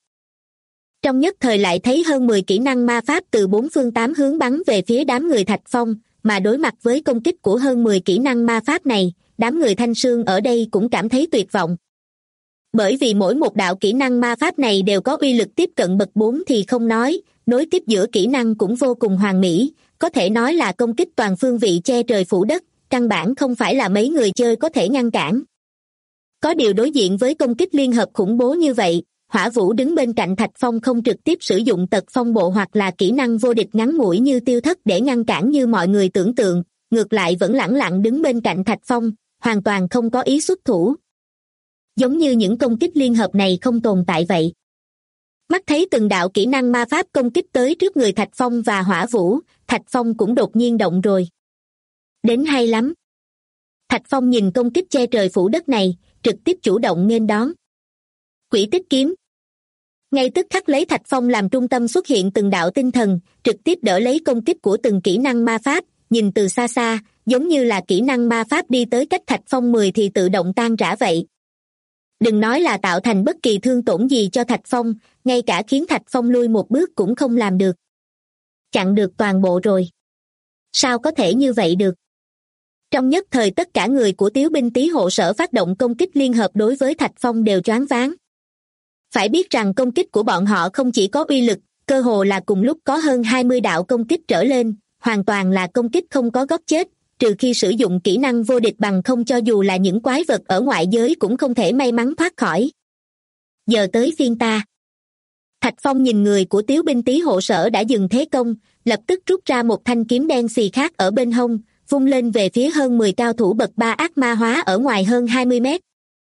Trong nhất thời lại thấy hơn 10 kỹ năng ma pháp từ 4 phương 8 hướng bắn về phía đám người Thạch Phong, mà đối mặt với công kích của hơn 10 kỹ năng ma pháp này, đám người Thanh Sương ở đây cũng cảm thấy tuyệt vọng. Bởi vì mỗi một đạo kỹ năng ma pháp này đều có uy lực tiếp cận bậc 4 thì không nói, nối tiếp giữa kỹ năng cũng vô cùng hoàn mỹ, có thể nói là công kích toàn phương vị che trời phủ đất, căn bản không phải là mấy người chơi có thể ngăn cản. Có điều đối diện với công kích liên hợp khủng bố như vậy, Hỏa Vũ đứng bên cạnh Thạch Phong không trực tiếp sử dụng tật phong bộ hoặc là kỹ năng vô địch ngắn ngủi như tiêu thất để ngăn cản như mọi người tưởng tượng, ngược lại vẫn lẳng lặng đứng bên cạnh Thạch Phong, hoàn toàn không có ý xuất thủ. Giống như những công kích liên hợp này không tồn tại vậy. Mắt thấy từng đạo kỹ năng ma pháp công kích tới trước người Thạch Phong và Hỏa Vũ, Thạch Phong cũng đột nhiên động rồi. Đến hay lắm. Thạch Phong nhìn công kích che trời phủ đất này, trực tiếp chủ động nghênh đón. Quỷ tích kiếm. Ngay tức khắc lấy Thạch Phong làm trung tâm xuất hiện từng đạo tinh thần, trực tiếp đỡ lấy công kích của từng kỹ năng ma pháp, nhìn từ xa xa, giống như là kỹ năng ma pháp đi tới cách Thạch Phong 10 thì tự động tan rã vậy. Đừng nói là tạo thành bất kỳ thương tổn gì cho Thạch Phong, ngay cả khiến Thạch Phong lui một bước cũng không làm được. Chặn được toàn bộ rồi. Sao có thể như vậy được? Trong nhất thời tất cả người của Tiếu binh Tý hộ sở phát động công kích liên hợp đối với Thạch Phong đều choáng váng. Phải biết rằng công kích của bọn họ không chỉ có uy lực, cơ hồ là cùng lúc có hơn 20 đạo công kích trở lên, hoàn toàn là công kích không có góc chết, trừ khi sử dụng kỹ năng vô địch bằng không cho dù là những quái vật ở ngoại giới cũng không thể may mắn thoát khỏi. Giờ tới phiên ta. Thạch Phong nhìn người của Tiếu binh Tý hộ sở đã dừng thế công, lập tức rút ra một thanh kiếm đen xì khác ở bên hông, vung lên về phía hơn 10 cao thủ bậc 3 ác ma hóa ở ngoài hơn 20 mét.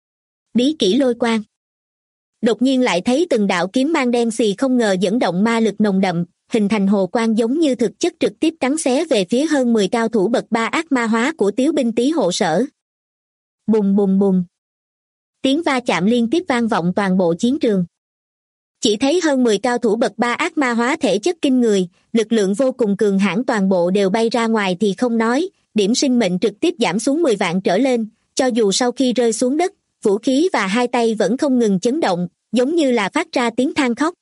Bí kỹ lôi quang. Đột nhiên lại thấy từng đạo kiếm mang đen xì không ngờ dẫn động ma lực nồng đậm, hình thành hồ quang giống như thực chất trực tiếp cắn xé về phía hơn 10 cao thủ bậc 3 ác ma hóa của Tiếu binh Tý hộ sở. Bùng bùng bùng. Tiếng va chạm liên tiếp vang vọng toàn bộ chiến trường. Chỉ thấy hơn 10 cao thủ bậc 3 ác ma hóa thể chất kinh người, lực lượng vô cùng cường hãn toàn bộ đều bay ra ngoài thì không nói, điểm sinh mệnh trực tiếp giảm xuống 10 vạn trở lên, cho dù sau khi rơi xuống đất, vũ khí và hai tay vẫn không ngừng chấn động, giống như là phát ra tiếng than khóc.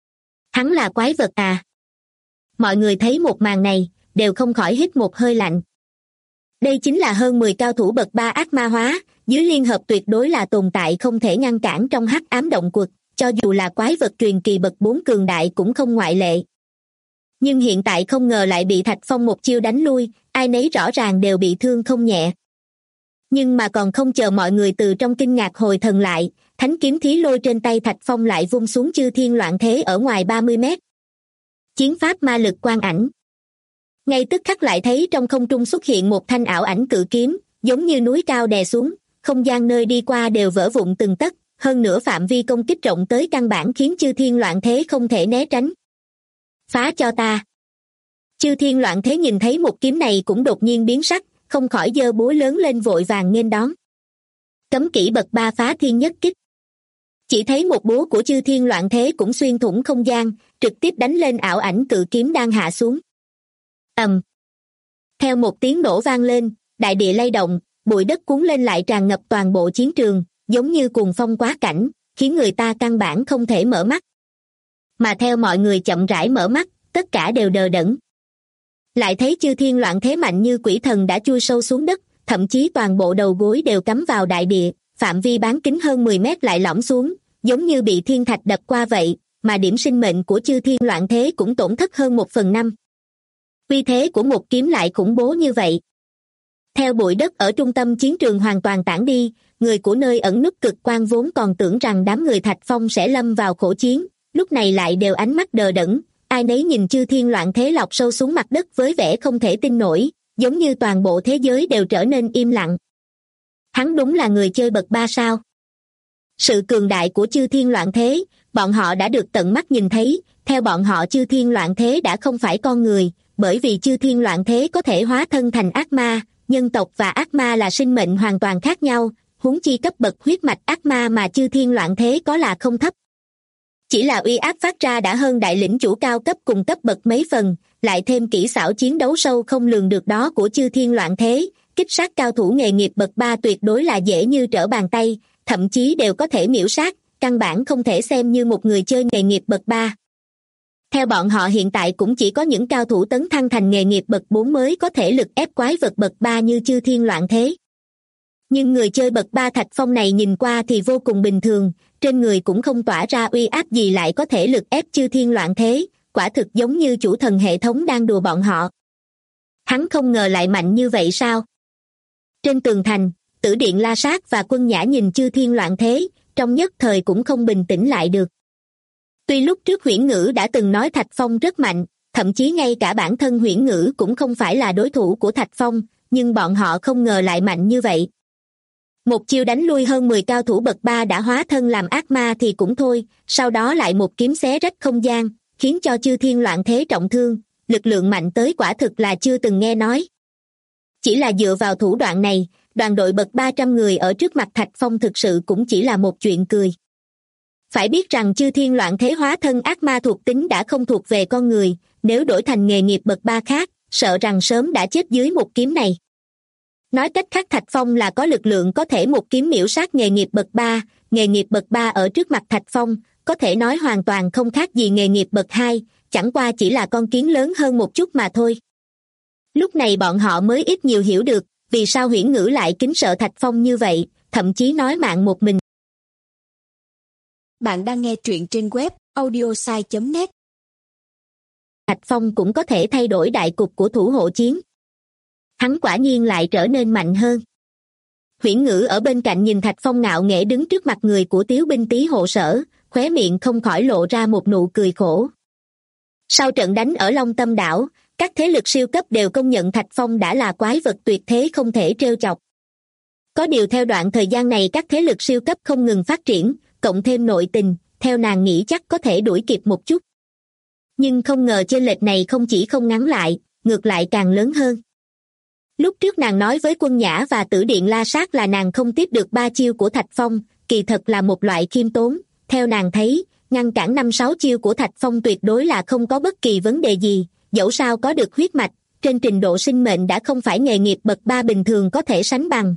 Hắn là quái vật à? Mọi người thấy một màn này, đều không khỏi hít một hơi lạnh. Đây chính là hơn 10 cao thủ bậc 3 ác ma hóa, dưới liên hợp tuyệt đối là tồn tại không thể ngăn cản trong hắc ám động quật, cho dù là quái vật truyền kỳ bậc 4 cường đại cũng không ngoại lệ. Nhưng hiện tại không ngờ lại bị Thạch Phong một chiêu đánh lui, ai nấy rõ ràng đều bị thương không nhẹ. Nhưng mà còn không chờ mọi người từ trong kinh ngạc hồi thần lại, thánh kiếm thí lôi trên tay Thạch Phong lại vung xuống chư thiên loạn thế ở ngoài 30 mét. Chiến pháp ma lực quang ảnh. Ngay tức khắc lại thấy trong không trung xuất hiện một thanh ảo ảnh cự kiếm, giống như núi cao đè xuống, không gian nơi đi qua đều vỡ vụn từng tấc, hơn nữa phạm vi công kích rộng tới căn bản khiến chư thiên loạn thế không thể né tránh. Phá cho ta. Chư thiên loạn thế nhìn thấy một kiếm này cũng đột nhiên biến sắc, không khỏi giơ búa lớn lên vội vàng nghênh đón. Cấm kỹ bậc 3 phá thiên nhất kích. Chỉ thấy một búa của chư thiên loạn thế cũng xuyên thủng không gian, trực tiếp đánh lên ảo ảnh cự kiếm đang hạ xuống. Ầm. Theo một tiếng nổ vang lên, đại địa lay động, bụi đất cuốn lên lại tràn ngập toàn bộ chiến trường, giống như cuồng phong quá cảnh, khiến người ta căn bản không thể mở mắt. Mà theo mọi người chậm rãi mở mắt, tất cả đều đờ đẫn. Lại thấy chư thiên loạn thế mạnh như quỷ thần đã chui sâu xuống đất, thậm chí toàn bộ đầu gối đều cắm vào đại địa, phạm vi bán kính hơn 10 mét lại lõm xuống, giống như bị thiên thạch đập qua vậy, mà điểm sinh mệnh của chư thiên loạn thế cũng tổn thất hơn 1/5. Uy thế của một kiếm lại khủng bố như vậy. Theo bụi đất ở trung tâm chiến trường hoàn toàn tản đi, người của nơi ẩn núp cực quang vốn còn tưởng rằng đám người Thạch Phong sẽ lâm vào khổ chiến, lúc này lại đều ánh mắt đờ đẫn, ai nấy nhìn chư thiên loạn thế lọt sâu xuống mặt đất với vẻ không thể tin nổi, giống như toàn bộ thế giới đều trở nên im lặng. Hắn đúng là người chơi bậc 3 sao? Sự cường đại của chư thiên loạn thế, bọn họ đã được tận mắt nhìn thấy, theo bọn họ chư thiên loạn thế đã không phải con người, bởi vì chư thiên loạn thế có thể hóa thân thành ác ma, nhân tộc và ác ma là sinh mệnh hoàn toàn khác nhau, huống chi cấp bậc huyết mạch ác ma mà chư thiên loạn thế có là không thấp. Chỉ là uy áp phát ra đã hơn đại lĩnh chủ cao cấp cùng cấp bậc mấy phần, lại thêm kỹ xảo chiến đấu sâu không lường được đó của chư thiên loạn thế, kích sát cao thủ nghề nghiệp bậc 3 tuyệt đối là dễ như trở bàn tay, thậm chí đều có thể miểu sát, căn bản không thể xem như một người chơi nghề nghiệp bậc 3. Theo bọn họ hiện tại cũng chỉ có những cao thủ tấn thăng thành nghề nghiệp bậc 4 mới có thể lực ép quái vật bậc 3 như Chư Thiên Loạn Thế. Nhưng người chơi bậc 3 Thạch Phong này nhìn qua thì vô cùng bình thường, trên người cũng không tỏa ra uy áp gì lại có thể lực ép Chư Thiên Loạn Thế, quả thực giống như chủ thần hệ thống đang đùa bọn họ. Hắn không ngờ lại mạnh như vậy sao? Trên tường thành, Tử Điện La Sát và Quân Nhã nhìn Chư Thiên Loạn Thế, trong nhất thời cũng không bình tĩnh lại được. Tuy lúc trước Huyễn Ngữ đã từng nói Thạch Phong rất mạnh, thậm chí ngay cả bản thân Huyễn Ngữ cũng không phải là đối thủ của Thạch Phong, nhưng bọn họ không ngờ lại mạnh như vậy. Một chiêu đánh lui hơn 10 cao thủ bậc 3 đã hóa thân làm ác ma thì cũng thôi, sau đó lại một kiếm xé rách không gian, khiến cho Chư Thiên Loạn Thế trọng thương, lực lượng mạnh tới quả thực là chưa từng nghe nói. Chỉ là dựa vào thủ đoạn này, đoàn đội bậc 300 người ở trước mặt Thạch Phong thực sự cũng chỉ là một chuyện cười. Phải biết rằng Chư Thiên Loạn Thế hóa thân ác ma thuộc tính đã không thuộc về con người, nếu đổi thành nghề nghiệp bậc 3 khác, sợ rằng sớm đã chết dưới một kiếm này. Nói cách khác Thạch Phong là có lực lượng có thể một kiếm miểu sát nghề nghiệp bậc 3, nghề nghiệp bậc 3 ở trước mặt Thạch Phong, có thể nói hoàn toàn không khác gì nghề nghiệp bậc 2, chẳng qua chỉ là con kiến lớn hơn một chút mà thôi. Lúc này bọn họ mới ít nhiều hiểu được, vì sao Huyễn Ngữ lại kính sợ Thạch Phong như vậy, thậm chí nói mạng một mình. Bạn đang nghe truyện trên web audiosai.net. Thạch Phong cũng có thể thay đổi đại cục của thủ hộ chiến. Hắn quả nhiên lại trở nên mạnh hơn. Huyễn Ngữ ở bên cạnh nhìn Thạch Phong ngạo nghễ đứng trước mặt người của Tiếu binh Tý hộ sở, khóe miệng không khỏi lộ ra một nụ cười khổ. Sau trận đánh ở Long Tâm đảo, các thế lực siêu cấp đều công nhận Thạch Phong đã là quái vật tuyệt thế không thể trêu chọc. Có điều theo đoạn thời gian này các thế lực siêu cấp không ngừng phát triển, cộng thêm nội tình, theo nàng nghĩ chắc có thể đuổi kịp một chút. Nhưng không ngờ chênh lệch này không chỉ không ngắn lại, ngược lại càng lớn hơn. Lúc trước nàng nói với Quân Nhã và Tử Điện La Sát là nàng không tiếp được 3 chiêu của Thạch Phong, kỳ thật là một loại khiêm tốn, theo nàng thấy, ngăn cản 5-6 chiêu của Thạch Phong tuyệt đối là không có bất kỳ vấn đề gì, dẫu sao có được huyết mạch, trên trình độ sinh mệnh đã không phải nghề nghiệp bậc 3 bình thường có thể sánh bằng.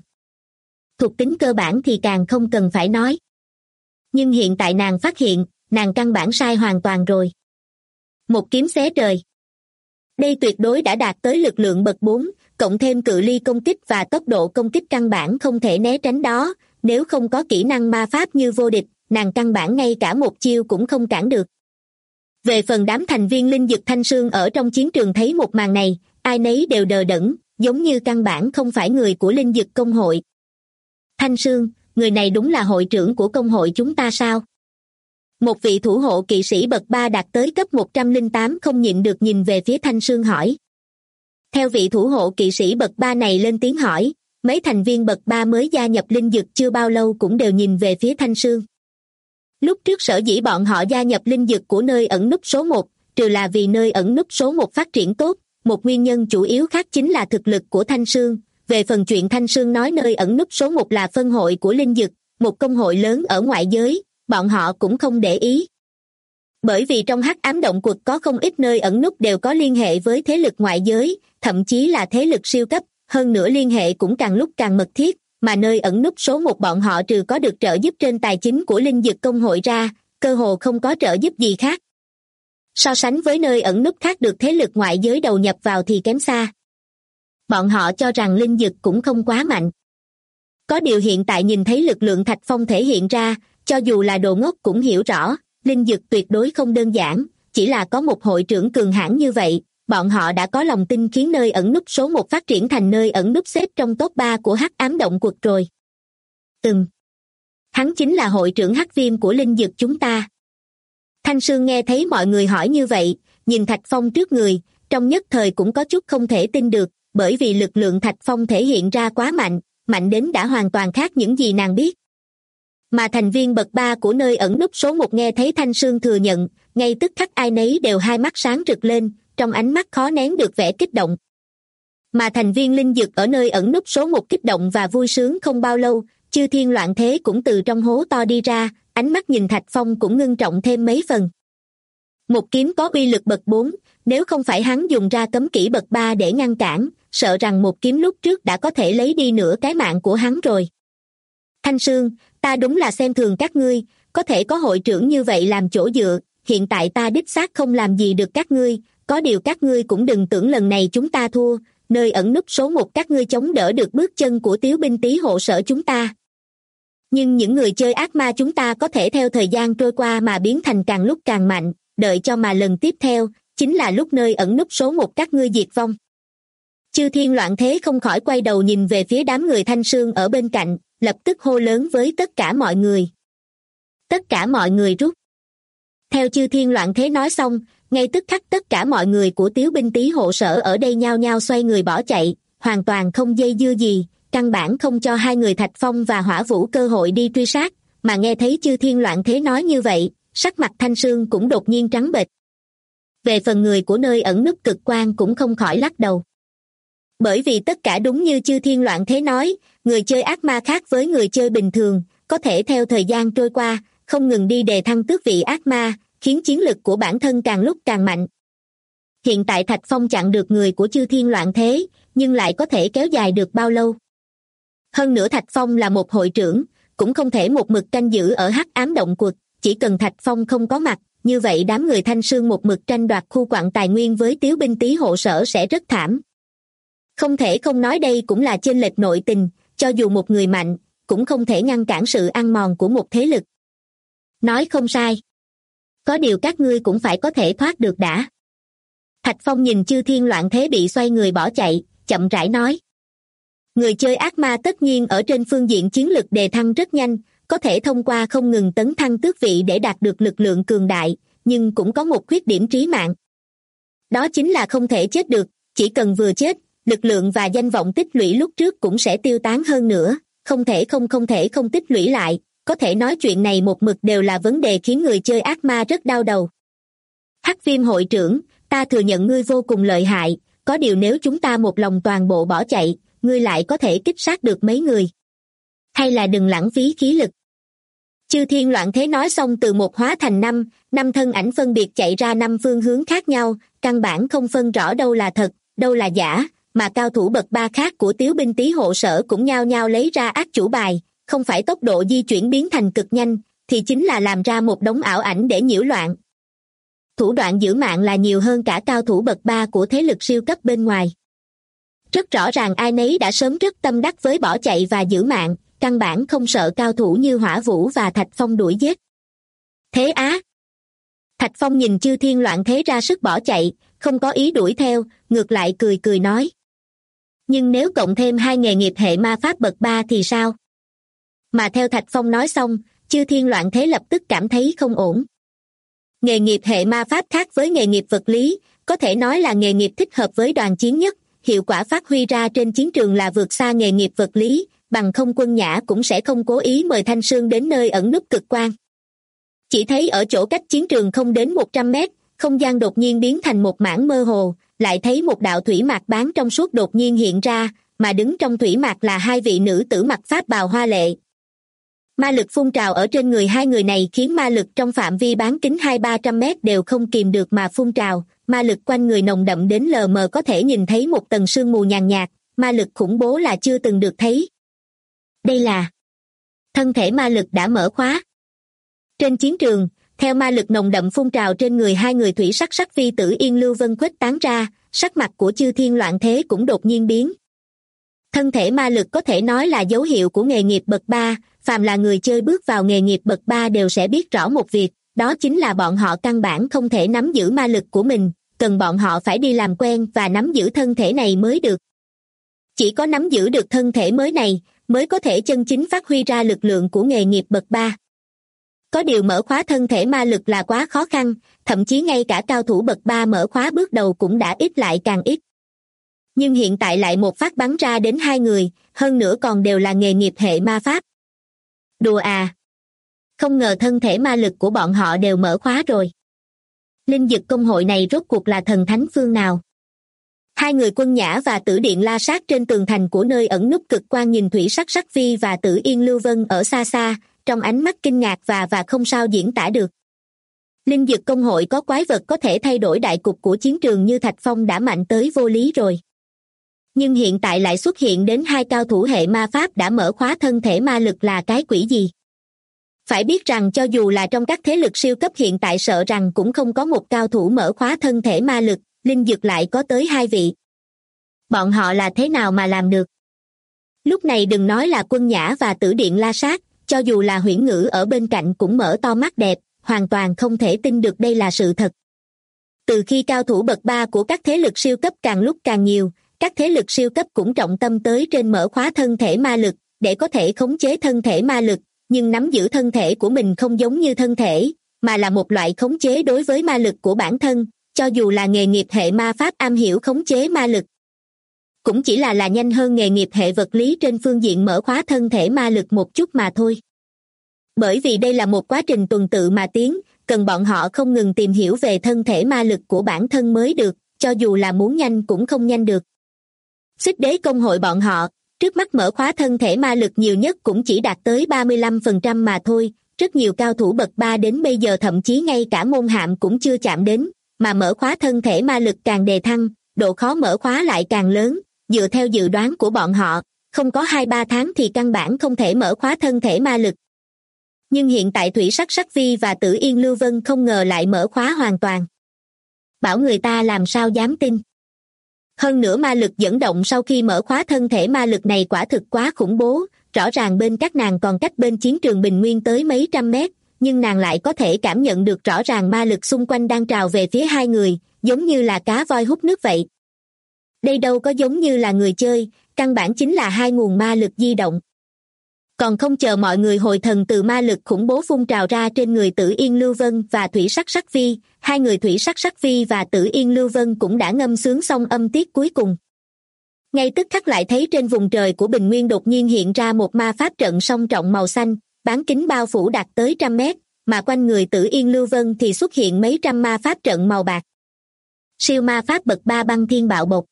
Thuộc tính cơ bản thì càng không cần phải nói. Nhưng hiện tại nàng phát hiện, nàng căn bản sai hoàn toàn rồi. Một kiếm xé trời. Đây tuyệt đối đã đạt tới lực lượng bậc 4, cộng thêm cự ly công kích và tốc độ công kích căn bản không thể né tránh đó, nếu không có kỹ năng ma pháp như vô địch, nàng căn bản ngay cả một chiêu cũng không cản được. Về phần đám thành viên linh dực Thanh Sương ở trong chiến trường thấy một màn này, ai nấy đều đờ đẫn, giống như căn bản không phải người của linh dực công hội. Thanh Sương, người này đúng là hội trưởng của công hội chúng ta sao? Một vị thủ hộ kỵ sĩ bậc 3 đạt tới cấp 108 không nhịn được nhìn về phía Thanh Sương hỏi. Theo vị thủ hộ kỵ sĩ bậc 3 này lên tiếng hỏi, mấy thành viên bậc 3 mới gia nhập linh dực chưa bao lâu cũng đều nhìn về phía Thanh Sương. Lúc trước sở dĩ bọn họ gia nhập linh dực của nơi ẩn núp số 1, trừ là vì nơi ẩn núp số 1 phát triển tốt, một nguyên nhân chủ yếu khác chính là thực lực của Thanh Sương. Về phần chuyện Thanh Sương nói nơi ẩn núp số 1 là phân hội của linh dực, một công hội lớn ở ngoại giới, bọn họ cũng không để ý. Bởi vì trong Hắc Ám Động Quật có không ít nơi ẩn núp đều có liên hệ với thế lực ngoại giới, thậm chí là thế lực siêu cấp, hơn nữa liên hệ cũng càng lúc càng mật thiết, mà nơi ẩn núp số 1 bọn họ trừ có được trợ giúp trên tài chính của linh dực công hội ra, cơ hồ không có trợ giúp gì khác. So sánh với nơi ẩn núp khác được thế lực ngoại giới đầu nhập vào thì kém xa. Bọn họ cho rằng linh dực cũng không quá mạnh. Có điều hiện tại nhìn thấy lực lượng Thạch Phong thể hiện ra, cho dù là đồ ngốc cũng hiểu rõ, linh dực tuyệt đối không đơn giản, chỉ là có một hội trưởng cường hãn như vậy, bọn họ đã có lòng tin khiến nơi ẩn núp số 1 phát triển thành nơi ẩn núp xếp trong top 3 của Hắc Ám Động Quật rồi. Hắn chính là hội trưởng Hắc Viêm của linh dực chúng ta. Thanh Sương nghe thấy mọi người hỏi như vậy, nhìn Thạch Phong trước người, trong nhất thời cũng có chút không thể tin được, bởi vì lực lượng Thạch Phong thể hiện ra quá mạnh, mạnh đến đã hoàn toàn khác những gì nàng biết. Mà thành viên bậc 3 của nơi ẩn núp số 1 nghe thấy Thanh Sương thừa nhận, ngay tức khắc ai nấy đều hai mắt sáng rực lên, trong ánh mắt khó nén được vẻ kích động. Mà thành viên linh dực ở nơi ẩn núp số 1 kích động và vui sướng không bao lâu, Chư Thiên Loạn Thế cũng từ trong hố to đi ra, ánh mắt nhìn Thạch Phong cũng ngưng trọng thêm mấy phần. Một kiếm có uy lực bậc 4, nếu không phải hắn dùng ra cấm kỹ bậc 3 để ngăn cản, sợ rằng một kiếm lúc trước đã có thể lấy đi nửa cái mạng của hắn rồi. Thanh Sương, ta đúng là xem thường các ngươi, có thể có hội trưởng như vậy làm chỗ dựa, hiện tại ta đích xác không làm gì được các ngươi, có điều các ngươi cũng đừng tưởng lần này chúng ta thua, nơi ẩn núp số 1 các ngươi chống đỡ được bước chân của Tiếu binh tý hộ sở chúng ta. Nhưng những người chơi ác ma chúng ta có thể theo thời gian trôi qua mà biến thành càng lúc càng mạnh, đợi cho mà lần tiếp theo, chính là lúc nơi ẩn núp số 1 các ngươi diệt vong. Chư Thiên Loạn Thế không khỏi quay đầu nhìn về phía đám người Thanh Sương ở bên cạnh, lập tức hô lớn với tất cả mọi người. Tất cả mọi người rút. Theo Chư Thiên Loạn Thế nói xong, ngay tức khắc tất cả mọi người của Tiếu binh tý hộ sở ở đây nhao nhao xoay người bỏ chạy, hoàn toàn không dây dưa gì, căn bản không cho hai người Thạch Phong và Hỏa Vũ cơ hội đi truy sát, mà nghe thấy Chư Thiên Loạn Thế nói như vậy, sắc mặt Thanh Sương cũng đột nhiên trắng bệch. Về phần người của nơi ẩn núp Cực Quang cũng không khỏi lắc đầu. Bởi vì tất cả đúng như Chư Thiên Loạn Thế nói, người chơi ác ma khác với người chơi bình thường, có thể theo thời gian trôi qua, không ngừng đi đề thăng tước vị ác ma, khiến chiến lực của bản thân càng lúc càng mạnh. Hiện tại Thạch Phong chặn được người của Chư Thiên Loạn Thế, nhưng lại có thể kéo dài được bao lâu? Hơn nữa Thạch Phong là một hội trưởng, cũng không thể một mực canh giữ ở hắc ám động quật, chỉ cần Thạch Phong không có mặt, như vậy đám người Thanh Sương một mực tranh đoạt khu quặng tài nguyên với Tiếu binh tý hộ sở sẽ rất thảm. Không thể không nói đây cũng là chênh lệch nội tình, cho dù một người mạnh, cũng không thể ngăn cản sự ăn mòn của một thế lực. Nói không sai. Có điều các ngươi cũng phải có thể thoát được đã. Thạch Phong nhìn Chư Thiên Loạn Thế bị xoay người bỏ chạy, chậm rãi nói. Người chơi ác ma tất nhiên ở trên phương diện chiến lực đề thăng rất nhanh, có thể thông qua không ngừng tấn thăng tước vị để đạt được lực lượng cường đại, nhưng cũng có một khuyết điểm trí mạng. Đó chính là không thể chết được, chỉ cần vừa chết, lực lượng và danh vọng tích lũy lúc trước cũng sẽ tiêu tán hơn nữa, không thể không tích lũy lại, có thể nói chuyện này một mực đều là vấn đề khiến người chơi ác ma rất đau đầu. Hắc Viêm hội trưởng, ta thừa nhận ngươi vô cùng lợi hại, có điều nếu chúng ta một lòng toàn bộ bỏ chạy, ngươi lại có thể kích sát được mấy người. Hay là đừng lãng phí khí lực. Chư Thiên Loạn Thế nói xong từ một hóa thành năm thân ảnh phân biệt chạy ra 5 phương hướng khác nhau, căn bản không phân rõ đâu là thật, đâu là giả, mà cao thủ bậc 3 khác của Tiếu binh tý hộ sở cũng nhao nhao lấy ra ác chủ bài, không phải tốc độ di chuyển biến thành cực nhanh, thì chính là làm ra một đống ảo ảnh để nhiễu loạn. Thủ đoạn giữ mạng là nhiều hơn cả cao thủ bậc 3 của thế lực siêu cấp bên ngoài. Rất rõ ràng ai nấy đã sớm rất tâm đắc với bỏ chạy và giữ mạng, căn bản không sợ cao thủ như Hỏa Vũ và Thạch Phong đuổi giết. Thế á? Thạch Phong nhìn Chư Thiên Loạn Thế ra sức bỏ chạy, không có ý đuổi theo, ngược lại cười cười nói. Nhưng nếu cộng thêm 2 nghề nghiệp hệ ma pháp bậc 3 thì sao? Mà theo Thạch Phong nói xong, Chư Thiên Loạn Thế lập tức cảm thấy không ổn. Nghề nghiệp hệ ma pháp khác với nghề nghiệp vật lý, có thể nói là nghề nghiệp thích hợp với đoàn chiến nhất, hiệu quả phát huy ra trên chiến trường là vượt xa nghề nghiệp vật lý, bằng không Quân Nhã cũng sẽ không cố ý mời Thanh Sương đến nơi ẩn núp Cực Quang. Chỉ thấy ở chỗ cách chiến trường không đến 100 mét, không gian đột nhiên biến thành một mảng mơ hồ, lại thấy một đạo thủy mạc bán trong suốt đột nhiên hiện ra, mà đứng trong thủy mạc là 2 vị nữ tử mặc pháp bào hoa lệ. Ma lực phun trào ở trên người hai người này khiến ma lực trong phạm vi bán kính 200-300 mét đều không kìm được mà phun trào, ma lực quanh người nồng đậm đến lờ mờ có thể nhìn thấy một tầng sương mù nhàn nhạt, ma lực khủng bố là chưa từng được thấy. Đây là thân thể ma lực đã mở khóa. Trên chiến trường, theo ma lực nồng đậm phun trào trên người hai người thủy sắc sắc phi tử Yên Lưu Vân khuếch tán ra, sắc mặt của Chư Thiên Loạn Thế cũng đột nhiên biến. Thân thể ma lực có thể nói là dấu hiệu của nghề nghiệp bậc 3, phàm là người chơi bước vào nghề nghiệp bậc 3 đều sẽ biết rõ một việc, đó chính là bọn họ căn bản không thể nắm giữ ma lực của mình, cần bọn họ phải đi làm quen và nắm giữ thân thể này mới được. Chỉ có nắm giữ được thân thể mới này, mới có thể chân chính phát huy ra lực lượng của nghề nghiệp bậc 3. Có điều mở khóa thân thể ma lực là quá khó khăn, thậm chí ngay cả cao thủ bậc 3 mở khóa bước đầu cũng đã ít lại càng ít. Nhưng hiện tại lại một phát bắn ra đến 2 người, hơn nữa còn đều là nghề nghiệp hệ ma pháp. Đùa à! Không ngờ thân thể ma lực của bọn họ đều mở khóa rồi. Linh Dực công hội này rốt cuộc là thần thánh phương nào? Hai người Quân Nhã và Tử Điện La Sát trên tường thành của nơi ẩn núp Cực Quang nhìn thủy sắc sắc phi và Tử Yên Lưu Vân ở xa xa, trong ánh mắt kinh ngạc và không sao diễn tả được. Linh Dực công hội có quái vật có thể thay đổi đại cục của chiến trường như Thạch Phong đã mạnh tới vô lý rồi. Nhưng hiện tại lại xuất hiện đến 2 cao thủ hệ ma pháp đã mở khóa thân thể ma lực là cái quỷ gì? Phải biết rằng cho dù là trong các thế lực siêu cấp hiện tại sợ rằng cũng không có một cao thủ mở khóa thân thể ma lực, linh dược lại có tới 2 vị. Bọn họ là thế nào mà làm được? Lúc này đừng nói là Quân Nhã và Tử Điện La Sát, cho dù là Huyễn Ngữ ở bên cạnh cũng mở to mắt đẹp, hoàn toàn không thể tin được đây là sự thật. Từ khi cao thủ bậc 3 của các thế lực siêu cấp càng lúc càng nhiều, các thế lực siêu cấp cũng trọng tâm tới trên mở khóa thân thể ma lực, để có thể khống chế thân thể ma lực, nhưng nắm giữ thân thể của mình không giống như thân thể, mà là một loại khống chế đối với ma lực của bản thân, cho dù là nghề nghiệp hệ ma pháp am hiểu khống chế ma lực. Cũng chỉ là nhanh hơn nghề nghiệp hệ vật lý trên phương diện mở khóa thân thể ma lực một chút mà thôi. Bởi vì đây là một quá trình tuần tự mà tiến, cần bọn họ không ngừng tìm hiểu về thân thể ma lực của bản thân mới được, cho dù là muốn nhanh cũng không nhanh được. Xích Đế công hội bọn họ, trước mắt mở khóa thân thể ma lực nhiều nhất cũng chỉ đạt tới 35% mà thôi, rất nhiều cao thủ bậc 3 đến bây giờ thậm chí ngay cả môn hạm cũng chưa chạm đến, mà mở khóa thân thể ma lực càng đề thăng, độ khó mở khóa lại càng lớn, dựa theo dự đoán của bọn họ, không có 2-3 tháng thì căn bản không thể mở khóa thân thể ma lực. Nhưng hiện tại Thủy Sắc Sắc Vi và Tử Yên Lưu Vân không ngờ lại mở khóa hoàn toàn. Bảo người ta làm sao dám tin. Hơn nữa ma lực dẫn động sau khi mở khóa thân thể ma lực này quả thực quá khủng bố, rõ ràng bên các nàng còn cách bên chiến trường Bình Nguyên tới mấy trăm mét, nhưng nàng lại có thể cảm nhận được rõ ràng ma lực xung quanh đang trào về phía hai người, giống như là cá voi hút nước vậy. Đây đâu có giống như là người chơi, căn bản chính là hai nguồn ma lực di động. Còn không chờ mọi người hồi thần từ ma lực khủng bố phun trào ra trên người Tử Yên Lưu Vân và Thủy Sắc Sắc Vi, hai người Thủy Sắc Sắc Vi và Tử Yên Lưu Vân cũng đã ngâm sướng xong âm tiết cuối cùng. Ngay tức khắc lại thấy trên vùng trời của Bình Nguyên đột nhiên hiện ra một ma pháp trận song trọng màu xanh, bán kính bao phủ đạt tới 100 mét, mà quanh người Tử Yên Lưu Vân thì xuất hiện mấy trăm ma pháp trận màu bạc. Siêu ma pháp bậc 3 băng thiên bạo bộc.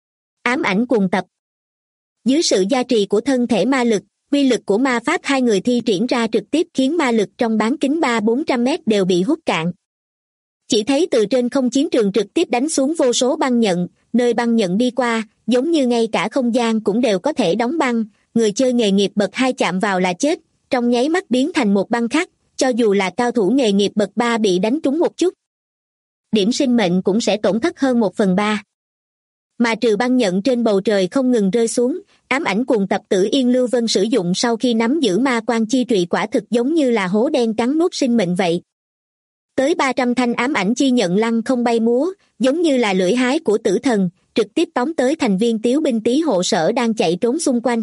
Ám ảnh cuồng tập. Dưới sự gia trì của thân thể ma lực, uy lực của ma pháp hai người thi triển ra trực tiếp khiến ma lực trong bán kính 300-400 mét đều bị hút cạn. Chỉ thấy từ trên không chiến trường trực tiếp đánh xuống vô số băng nhận, nơi băng nhận đi qua, giống như ngay cả không gian cũng đều có thể đóng băng, người chơi nghề nghiệp bậc 2 chạm vào là chết, trong nháy mắt biến thành một băng khắc, cho dù là cao thủ nghề nghiệp bậc 3 bị đánh trúng một chút. Điểm sinh mệnh cũng sẽ tổn thất hơn 1/3. Mà trừ băng nhận trên bầu trời không ngừng rơi xuống, ám ảnh cuồng tập Tử Yên Lưu Vân sử dụng sau khi nắm giữ ma quan chi trụy quả thực giống như là hố đen cắn nuốt sinh mệnh vậy. Tới 300 thanh ám ảnh chi nhận lăng không bay múa, giống như là lưỡi hái của tử thần, trực tiếp tóm tới thành viên Tiếu binh Tý hộ sở đang chạy trốn xung quanh.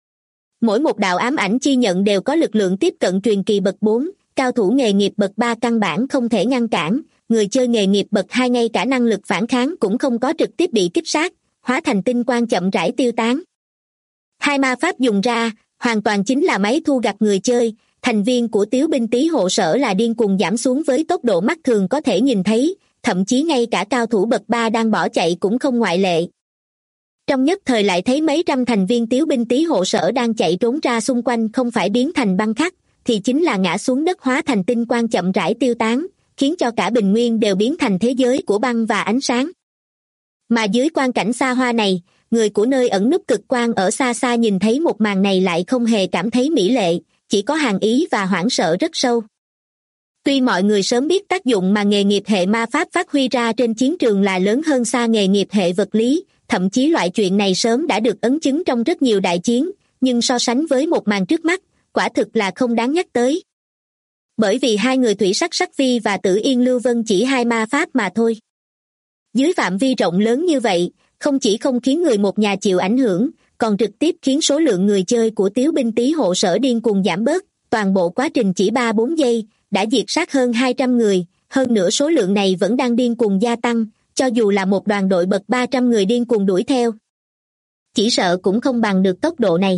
Mỗi một đạo ám ảnh chi nhận đều có lực lượng tiếp cận truyền kỳ bậc 4, cao thủ nghề nghiệp bậc 3 căn bản không thể ngăn cản, người chơi nghề nghiệp bậc 2 ngay cả năng lực phản kháng cũng không có, trực tiếp bị kích sát, hóa thành tinh quang chậm rãi tiêu tán. Hai ma pháp dùng ra, hoàn toàn chính là máy thu gặt người chơi, thành viên của Tiếu binh Tý hộ sở là điên cuồng giảm xuống với tốc độ mắt thường có thể nhìn thấy, thậm chí ngay cả cao thủ bậc 3 đang bỏ chạy cũng không ngoại lệ. Trong nhất thời lại thấy mấy trăm thành viên Tiếu binh Tý hộ sở đang chạy trốn ra xung quanh không phải biến thành băng khắc, thì chính là ngã xuống đất hóa thành tinh quang chậm rãi tiêu tán, khiến cho cả Bình Nguyên đều biến thành thế giới của băng và ánh sáng. Mà dưới quang cảnh xa hoa này, người của nơi ẩn núp cực quang ở xa xa nhìn thấy một màn này lại không hề cảm thấy mỹ lệ, chỉ có hàn ý và hoảng sợ rất sâu. Tuy mọi người sớm biết tác dụng mà nghề nghiệp hệ ma pháp phát huy ra trên chiến trường là lớn hơn xa nghề nghiệp hệ vật lý, thậm chí loại chuyện này sớm đã được ấn chứng trong rất nhiều đại chiến, nhưng so sánh với một màn trước mắt, quả thực là không đáng nhắc tới. Bởi vì hai người Thủy Sắc Sắc Vi và Tử Yên Lưu Vân chỉ hai ma pháp mà thôi. Dưới phạm vi rộng lớn như vậy, không chỉ không khiến người một nhà chịu ảnh hưởng, còn trực tiếp khiến số lượng người chơi của Tiếu binh Tý hộ sở điên cuồng giảm bớt, toàn bộ quá trình chỉ 3-4 giây, đã diệt sát hơn 200 người, hơn nữa số lượng này vẫn đang điên cuồng gia tăng, cho dù là một đoàn đội bậc 300 người điên cuồng đuổi theo. Chỉ sợ cũng không bằng được tốc độ này.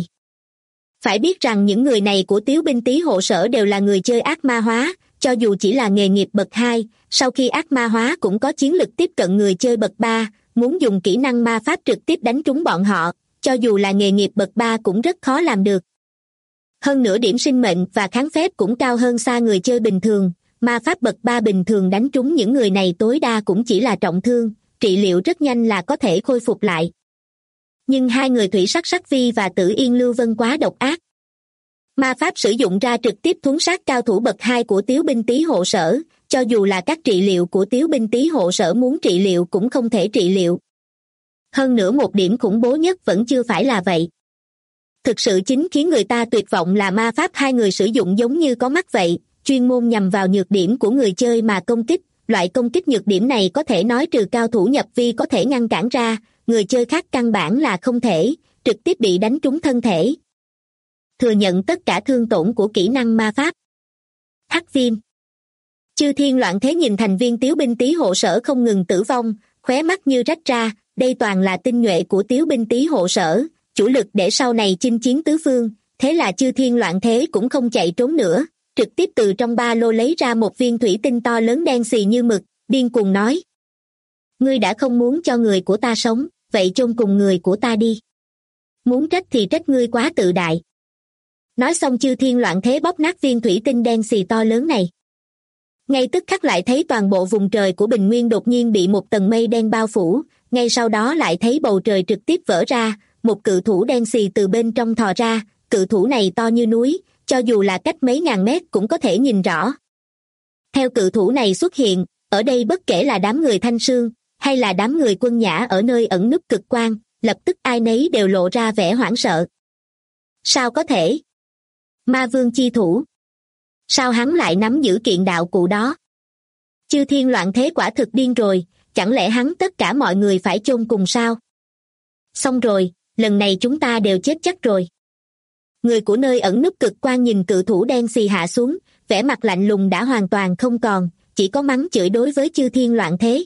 Phải biết rằng những người này của Tiếu binh Tý hộ sở đều là người chơi ác ma hóa, cho dù chỉ là nghề nghiệp bậc 2, sau khi ác ma hóa cũng có chiến lực tiếp cận người chơi bậc 3, muốn dùng kỹ năng ma pháp trực tiếp đánh trúng bọn họ, cho dù là nghề nghiệp bậc 3 cũng rất khó làm được. Hơn nữa điểm sinh mệnh và kháng phép cũng cao hơn xa người chơi bình thường, ma pháp bậc 3 bình thường đánh trúng những người này tối đa cũng chỉ là trọng thương, trị liệu rất nhanh là có thể khôi phục lại. Nhưng hai người Thủy Sắc Sắc Vi và Tử Yên Lưu Vân quá độc ác. Ma pháp sử dụng ra trực tiếp thuấn sát cao thủ bậc 2 của Tiếu binh tý hộ sở, cho dù là các trị liệu của Tiếu binh tý hộ sở muốn trị liệu cũng không thể trị liệu. Hơn nữa một điểm khủng bố nhất vẫn chưa phải là vậy. Thực sự chính khiến người ta tuyệt vọng là ma pháp hai người sử dụng giống như có mắt vậy, chuyên môn nhằm vào nhược điểm của người chơi mà công kích. Loại công kích nhược điểm này có thể nói trừ cao thủ nhập vi có thể ngăn cản ra, người chơi khác căn bản là không thể, trực tiếp bị đánh trúng thân thể. Thừa nhận tất cả thương tổn của kỹ năng ma pháp. Hắc viêm. Chư thiên loạn thế nhìn thành viên Tiếu binh tý hộ sở không ngừng tử vong, khóe mắt như rách ra, đây toàn là tinh nhuệ của Tiếu binh tý hộ sở, chủ lực để sau này chinh chiến tứ phương, thế là chư thiên loạn thế cũng không chạy trốn nữa, trực tiếp từ trong ba lô lấy ra một viên thủy tinh to lớn đen xì như mực, điên cuồng nói. Ngươi đã không muốn cho người của ta sống, vậy chôn cùng người của ta đi. Muốn trách thì trách ngươi quá tự đại. Nói xong chư thiên loạn thế bóp nát viên thủy tinh đen xì to lớn này. Ngay tức khắc lại thấy toàn bộ vùng trời của Bình Nguyên đột nhiên bị một tầng mây đen bao phủ, ngay sau đó lại thấy bầu trời trực tiếp vỡ ra, một cự thủ đen xì từ bên trong thò ra, cự thủ này to như núi, cho dù là cách mấy ngàn mét cũng có thể nhìn rõ. Theo cự thủ này xuất hiện, ở đây bất kể là đám người Thanh Sương, hay là đám người Quân Nhã ở nơi ẩn núp cực quang, lập tức ai nấy đều lộ ra vẻ hoảng sợ. Sao có thể? Ma vương chi thủ. Sao hắn lại nắm giữ kiện đạo cụ đó? Chư thiên loạn thế quả thực điên rồi, chẳng lẽ hắn tất cả mọi người phải chôn cùng sao? Xong rồi, lần này chúng ta đều chết chắc rồi. Người của nơi ẩn núp cực quang nhìn cự thủ đen xì hạ xuống, vẻ mặt lạnh lùng đã hoàn toàn không còn, chỉ có mắng chửi đối với chư thiên loạn thế.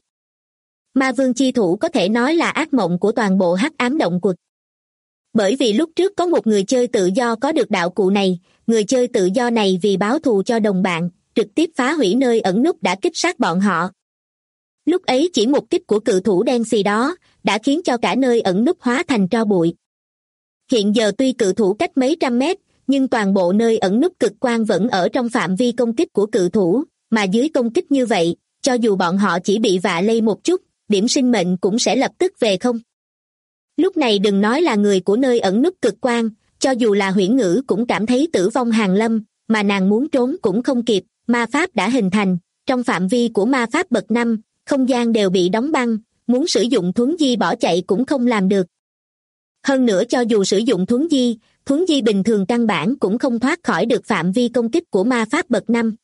Ma vương chi thủ có thể nói là ác mộng của toàn bộ hắc ám động quật. Bởi vì lúc trước có một người chơi tự do có được đạo cụ này, người chơi tự do này vì báo thù cho đồng bạn, trực tiếp phá hủy nơi ẩn núp đã kích sát bọn họ. Lúc ấy chỉ một kích của cự thủ đen xì đó, đã khiến cho cả nơi ẩn núp hóa thành tro bụi. Hiện giờ tuy cự thủ cách mấy trăm mét, nhưng toàn bộ nơi ẩn núp cực quang vẫn ở trong phạm vi công kích của cự thủ, mà dưới công kích như vậy, cho dù bọn họ chỉ bị vạ lây một chút, điểm sinh mệnh cũng sẽ lập tức về không. Lúc này đừng nói là người của nơi ẩn núp cực quang, cho dù là Huyễn Ngữ cũng cảm thấy tử vong hàng lâm, mà nàng muốn trốn cũng không kịp, ma pháp đã hình thành, trong phạm vi của ma pháp bậc 5, không gian đều bị đóng băng, muốn sử dụng thuấn di bỏ chạy cũng không làm được. Hơn nữa cho dù sử dụng thuấn di bình thường căn bản cũng không thoát khỏi được phạm vi công kích của ma pháp bậc 5.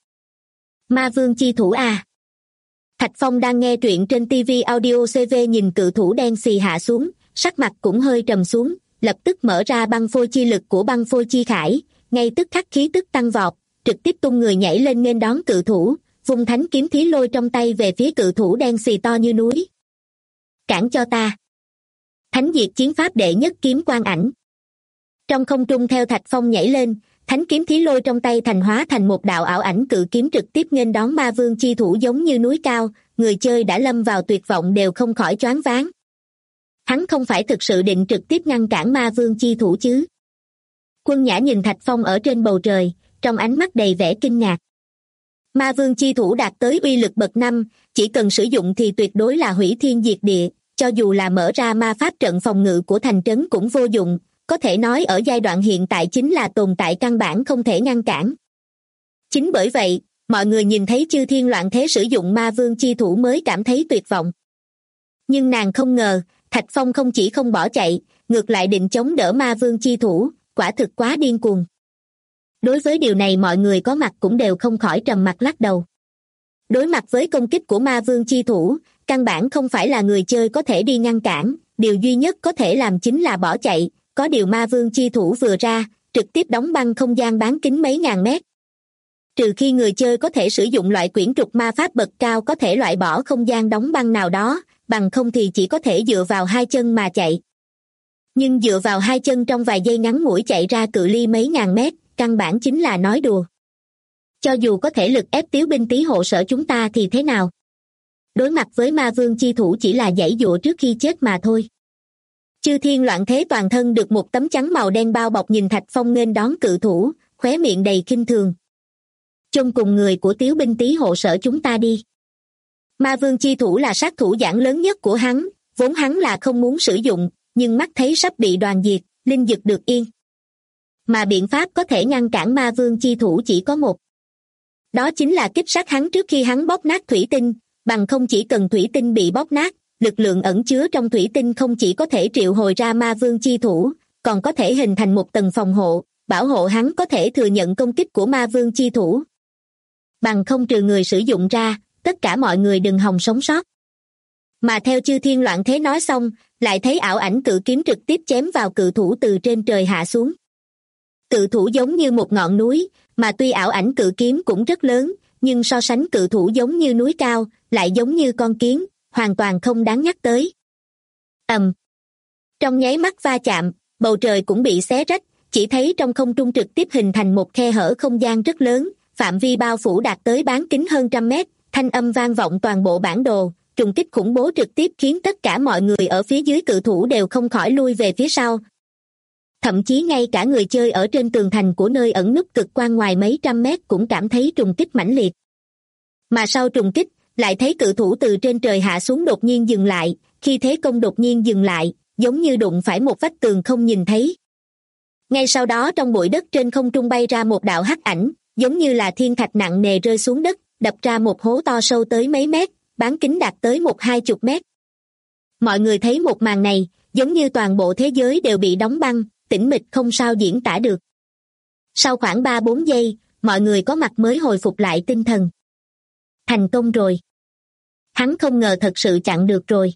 Ma vương chi thủ à? Thạch Phong đang nghe truyện trên TV Audio CV nhìn cự thủ đen xì hạ xuống, sắc mặt cũng hơi trầm xuống, lập tức mở ra băng phôi chi lực của băng phôi chi khải, ngay tức khắc khí tức tăng vọt, trực tiếp tung người nhảy lên nghênh đón cự thủ, vung thánh kiếm thí lôi trong tay về phía cự thủ đen xì to như núi. Cản cho ta! Thánh diệt chiến pháp đệ nhất kiếm quang ảnh. Trong không trung theo Thạch Phong nhảy lên, thánh kiếm thí lôi trong tay hóa thành một đạo ảo ảnh cự kiếm trực tiếp nghênh đón ma vương chi thủ giống như núi cao, người chơi đã lâm vào tuyệt vọng đều không khỏi choáng váng. Hắn không phải thực sự định trực tiếp ngăn cản ma vương chi thủ chứ? Quân Nhã nhìn Thạch Phong ở trên bầu trời, trong ánh mắt đầy vẻ kinh ngạc. Ma vương chi thủ đạt tới uy lực bậc 5, chỉ cần sử dụng thì tuyệt đối là hủy thiên diệt địa, cho dù là mở ra ma pháp trận phòng ngự của thành trấn cũng vô dụng, có thể nói ở giai đoạn hiện tại chính là tồn tại căn bản không thể ngăn cản. Chính bởi vậy, mọi người nhìn thấy chư thiên loạn thế sử dụng ma vương chi thủ mới cảm thấy tuyệt vọng. Nhưng nàng không ngờ, Thạch Phong không chỉ không bỏ chạy, ngược lại định chống đỡ ma vương chi thủ, quả thực quá điên cuồng. Đối với điều này mọi người có mặt cũng đều không khỏi trầm mặc lắc đầu. Đối mặt với công kích của ma vương chi thủ, căn bản không phải là người chơi có thể đi ngăn cản, điều duy nhất có thể làm chính là bỏ chạy, có điều ma vương chi thủ vừa ra, trực tiếp đóng băng không gian bán kính mấy ngàn mét. Trừ khi người chơi có thể sử dụng loại quyển trục ma pháp bậc cao có thể loại bỏ không gian đóng băng nào đó, bằng không thì chỉ có thể dựa vào hai chân mà chạy. Nhưng dựa vào hai chân trong vài giây ngắn ngủi chạy ra cự ly mấy ngàn mét, căn bản chính là nói đùa. Cho dù có thể lực ép Tiếu binh tý hộ sở chúng ta thì thế nào? Đối mặt với ma vương chi thủ chỉ là giãy giụa trước khi chết mà thôi. Chư thiên loạn thế toàn thân được một tấm chắn màu đen bao bọc nhìn Thạch Phong nghênh đón cự thủ, khóe miệng đầy khinh thường. Chôn cùng người của Tiếu binh tý hộ sở chúng ta đi. Ma vương chi thủ là sát thủ giản lớn nhất của hắn, vốn hắn là không muốn sử dụng, nhưng mắt thấy sắp bị đoàn diệt, linh dực được yên. Mà biện pháp có thể ngăn cản ma vương chi thủ chỉ có một. Đó chính là kích sát hắn trước khi hắn bóp nát thủy tinh, bằng không chỉ cần thủy tinh bị bóp nát, lực lượng ẩn chứa trong thủy tinh không chỉ có thể triệu hồi ra ma vương chi thủ, còn có thể hình thành một tầng phòng hộ, bảo hộ hắn có thể thừa nhận công kích của ma vương chi thủ. Bằng không trừ người sử dụng ra, tất cả mọi người đừng hòng sống sót. Mà theo Chư Thiên Loạn Thế nói xong, lại thấy ảo ảnh cự kiếm trực tiếp chém vào cự thủ từ trên trời hạ xuống. Cự thủ giống như một ngọn núi, mà tuy ảo ảnh cự kiếm cũng rất lớn, nhưng so sánh cự thủ giống như núi cao, lại giống như con kiến, hoàn toàn không đáng nhắc tới. Trong nháy mắt va chạm, bầu trời cũng bị xé rách, chỉ thấy trong không trung trực tiếp hình thành một khe hở không gian rất lớn, phạm vi bao phủ đạt tới bán kính hơn 100 mét, thanh âm vang vọng toàn bộ bản đồ, trùng kích khủng bố trực tiếp khiến tất cả mọi người ở phía dưới cự thủ đều không khỏi lui về phía sau. Thậm chí ngay cả người chơi ở trên tường thành của nơi ẩn núp cực quang ngoài mấy trăm mét cũng cảm thấy trùng kích mãnh liệt. Mà sau trùng kích, lại thấy cự thủ từ trên trời hạ xuống đột nhiên dừng lại, khi thế công đột nhiên dừng lại, giống như đụng phải một vách tường không nhìn thấy. Ngay sau đó trong bụi đất trên không trung bay ra một đạo hắc ảnh, giống như là thiên thạch nặng nề rơi xuống đất, đập ra một hố to sâu tới mấy mét, bán kính đạt tới 10-20 mét. Mọi người thấy một màn này, giống như toàn bộ thế giới đều bị đóng băng, tĩnh mịch không sao diễn tả được. Sau khoảng 3-4 giây, mọi người có mặt mới hồi phục lại tinh thần. Thành công rồi. Hắn không ngờ thật sự chặn được rồi.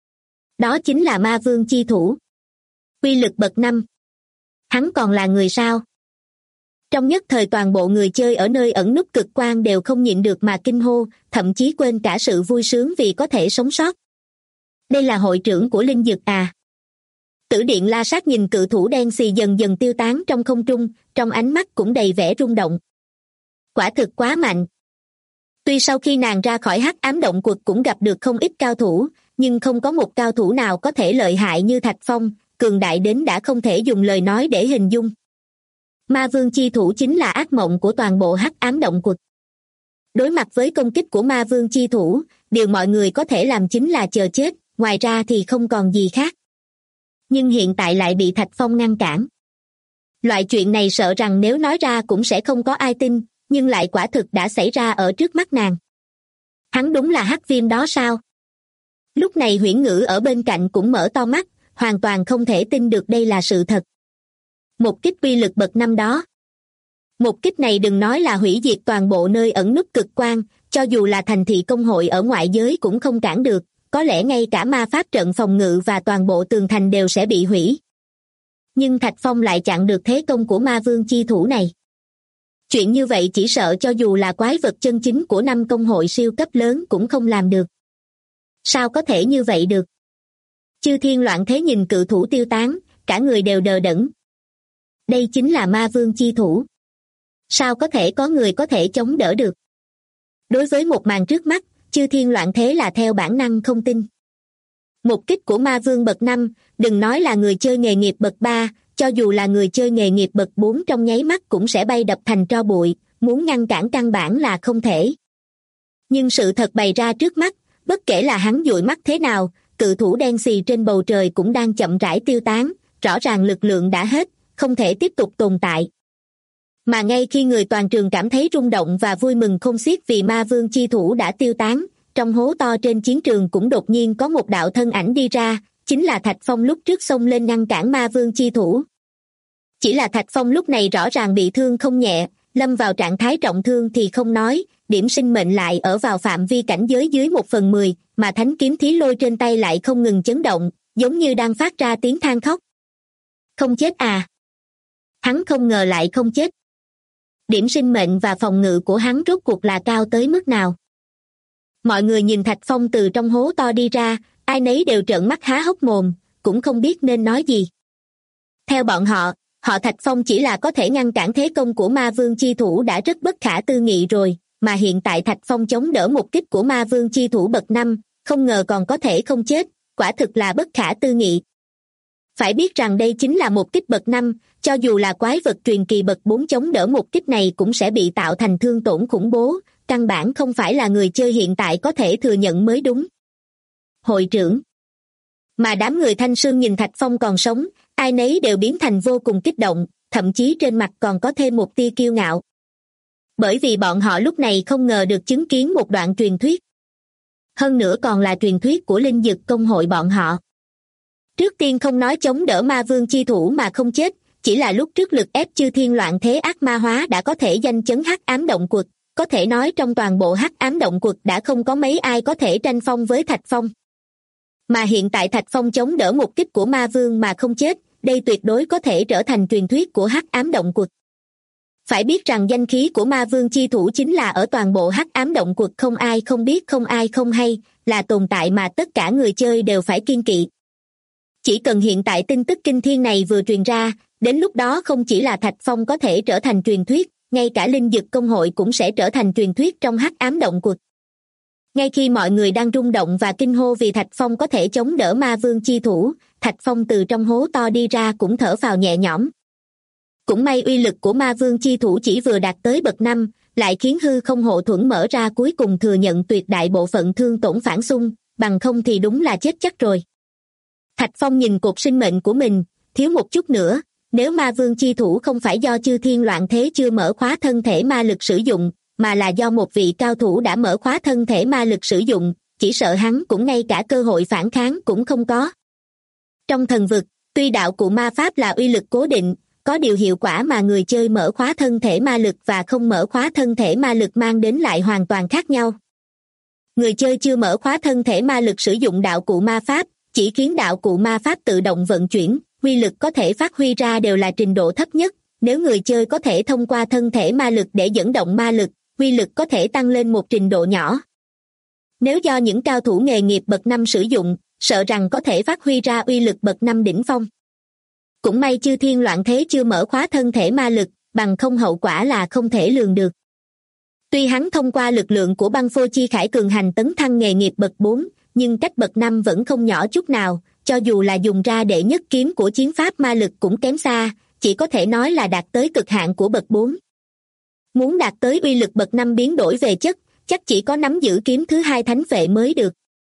Đó chính là ma vương chi thủ. Uy lực bậc 5. Hắn còn là người sao? Trong nhất thời toàn bộ người chơi ở nơi ẩn núp cực quang đều không nhịn được mà kinh hô, thậm chí quên cả sự vui sướng vì có thể sống sót. Đây là hội trưởng của linh dực à? Tử Điện La Sát nhìn cự thủ đen xì dần dần tiêu tán trong không trung, trong ánh mắt cũng đầy vẻ rung động. Quả thực quá mạnh. Tuy sau khi nàng ra khỏi hắc ám động quật cũng gặp được không ít cao thủ, nhưng không có một cao thủ nào có thể lợi hại như Thạch Phong, cường đại đến đã không thể dùng lời nói để hình dung. Ma vương chi thủ chính là ác mộng của toàn bộ hắc ám động quật. Đối mặt với công kích của ma vương chi thủ, điều mọi người có thể làm chính là chờ chết, ngoài ra thì không còn gì khác. Nhưng hiện tại lại bị Thạch Phong ngăn cản. Loại chuyện này sợ rằng nếu nói ra cũng sẽ không có ai tin, nhưng lại quả thực đã xảy ra ở trước mắt nàng. Hắn đúng là hắc viêm đó sao? Lúc này Huyễn Ngữ ở bên cạnh cũng mở to mắt, hoàn toàn không thể tin được đây là sự thật. Một kích uy lực bậc 5 đó. Một kích này đừng nói là hủy diệt toàn bộ nơi ẩn núp cực quang, cho dù là thành thị công hội ở ngoại giới cũng không cản được, có lẽ ngay cả ma pháp trận phòng ngự và toàn bộ tường thành đều sẽ bị hủy. Nhưng Thạch Phong lại chặn được thế công của ma vương chi thủ này. Chuyện như vậy chỉ sợ cho dù là quái vật chân chính của 5 công hội siêu cấp lớn cũng không làm được. Sao có thể như vậy được? Chư Thiên Loạn Thế nhìn cự thủ tiêu tán, cả người đều đờ đẫn. Đây chính là ma vương chi thủ. Sao có thể có người có thể chống đỡ được? Đối với một màn trước mắt, Chư Thiên Loạn Thế là theo bản năng không tin. Một kích của ma vương bậc 5, đừng nói là người chơi nghề nghiệp bậc 3, cho dù là người chơi nghề nghiệp bậc 4 trong nháy mắt cũng sẽ bay đập thành tro bụi, muốn ngăn cản căn bản là không thể. Nhưng sự thật bày ra trước mắt, bất kể là hắn dụi mắt thế nào, cự thủ đen xì trên bầu trời cũng đang chậm rãi tiêu tán, rõ ràng lực lượng đã hết, không thể tiếp tục tồn tại. Mà ngay khi người toàn trường cảm thấy rung động và vui mừng không xiết vì ma vương chi thủ đã tiêu tán, trong hố to trên chiến trường cũng đột nhiên có một đạo thân ảnh đi ra, chính là Thạch Phong lúc trước xông lên ngăn cản ma vương chi thủ. Chỉ là Thạch Phong lúc này rõ ràng bị thương không nhẹ, lâm vào trạng thái trọng thương thì không nói, điểm sinh mệnh lại ở vào phạm vi cảnh giới dưới 1/10, mà thánh kiếm thí lôi trên tay lại không ngừng chấn động, giống như đang phát ra tiếng than khóc. Không chết à? Hắn không ngờ lại không chết. Điểm sinh mệnh và phòng ngự của hắn rốt cuộc là cao tới mức nào? Mọi người nhìn Thạch Phong từ trong hố to đi ra, ai nấy đều trợn mắt há hốc mồm, cũng không biết nên nói gì. Theo bọn họ Thạch Phong chỉ là có thể ngăn cản thế công của ma vương chi thủ đã rất bất khả tư nghị rồi, mà hiện tại Thạch Phong chống đỡ một kích của ma vương chi thủ bậc 5, không ngờ còn có thể không chết, quả thực là bất khả tư nghị. Phải biết rằng đây chính là một kích bậc 5, cho dù là quái vật truyền kỳ bậc 4 chống đỡ một kích này cũng sẽ bị tạo thành thương tổn khủng bố, căn bản không phải là người chơi hiện tại có thể thừa nhận mới đúng. Hội trưởng. Mà đám người Thanh Sương nhìn Thạch Phong còn sống, ai nấy đều biến thành vô cùng kích động, thậm chí trên mặt còn có thêm một tia kiêu ngạo. Bởi vì bọn họ lúc này không ngờ được chứng kiến một đoạn truyền thuyết. Hơn nữa còn là truyền thuyết của linh dực công hội bọn họ. Trước tiên không nói chống đỡ ma vương chi thủ mà không chết, chỉ là lúc trước lực ép chư thiên loạn thế ác ma hóa đã có thể danh chấn hắc ám động quật, có thể nói trong toàn bộ hắc ám động quật đã không có mấy ai có thể tranh phong với Thạch Phong. Mà hiện tại Thạch Phong chống đỡ một kích của ma vương mà không chết, đây tuyệt đối có thể trở thành truyền thuyết của hắc ám động quật. Phải biết rằng danh khí của ma vương chi thủ chính là ở toàn bộ hắc ám động quật không ai không biết không ai không hay, là tồn tại mà tất cả người chơi đều phải kiêng kỵ. Chỉ cần hiện tại tin tức kinh thiên này vừa truyền ra, đến lúc đó không chỉ là Thạch Phong có thể trở thành truyền thuyết, ngay cả linh dực công hội cũng sẽ trở thành truyền thuyết trong hắc ám động quật. Ngay khi mọi người đang rung động và kinh hô vì Thạch Phong có thể chống đỡ ma vương chi thủ, Thạch Phong từ trong hố to đi ra cũng thở phào nhẹ nhõm. Cũng may uy lực của ma vương chi thủ chỉ vừa đạt tới bậc 5, lại khiến hư không hộ thuẫn mở ra cuối cùng thừa nhận tuyệt đại bộ phận thương tổn phản xung, bằng không thì đúng là chết chắc rồi. Thạch Phong nhìn cột sinh mệnh của mình, thiếu một chút nữa, nếu ma vương chi thủ không phải do chư thiên loạn thế chưa mở khóa thân thể ma lực sử dụng, mà là do một vị cao thủ đã mở khóa thân thể ma lực sử dụng, chỉ sợ hắn cũng ngay cả cơ hội phản kháng cũng không có. Trong thần vực, tuy đạo cụ ma pháp là uy lực cố định, có điều hiệu quả mà người chơi mở khóa thân thể ma lực và không mở khóa thân thể ma lực mang đến lại hoàn toàn khác nhau. Người chơi chưa mở khóa thân thể ma lực sử dụng đạo cụ ma pháp, chỉ khiến đạo cụ ma pháp tự động vận chuyển, uy lực có thể phát huy ra đều là trình độ thấp nhất. Nếu người chơi có thể thông qua thân thể ma lực để dẫn động ma lực, uy lực có thể tăng lên một trình độ nhỏ. Nếu do những cao thủ nghề nghiệp bậc 5 sử dụng, sợ rằng có thể phát huy ra uy lực bậc 5 đỉnh phong. Cũng may chư thiên loạn thế chưa mở khóa thân thể ma lực, bằng không hậu quả là không thể lường được. Tuy hắn thông qua lực lượng của băng phô chi khải cường hành tấn thăng nghề nghiệp bậc 4, nhưng cách bậc 5 vẫn không nhỏ chút nào, cho dù là dùng ra đệ nhất kiếm của chiến pháp ma lực cũng kém xa, chỉ có thể nói là đạt tới cực hạn của bậc 4. Muốn đạt tới uy lực bậc 5 biến đổi về chất, chắc chỉ có nắm giữ kiếm thứ 2 thánh vệ mới được.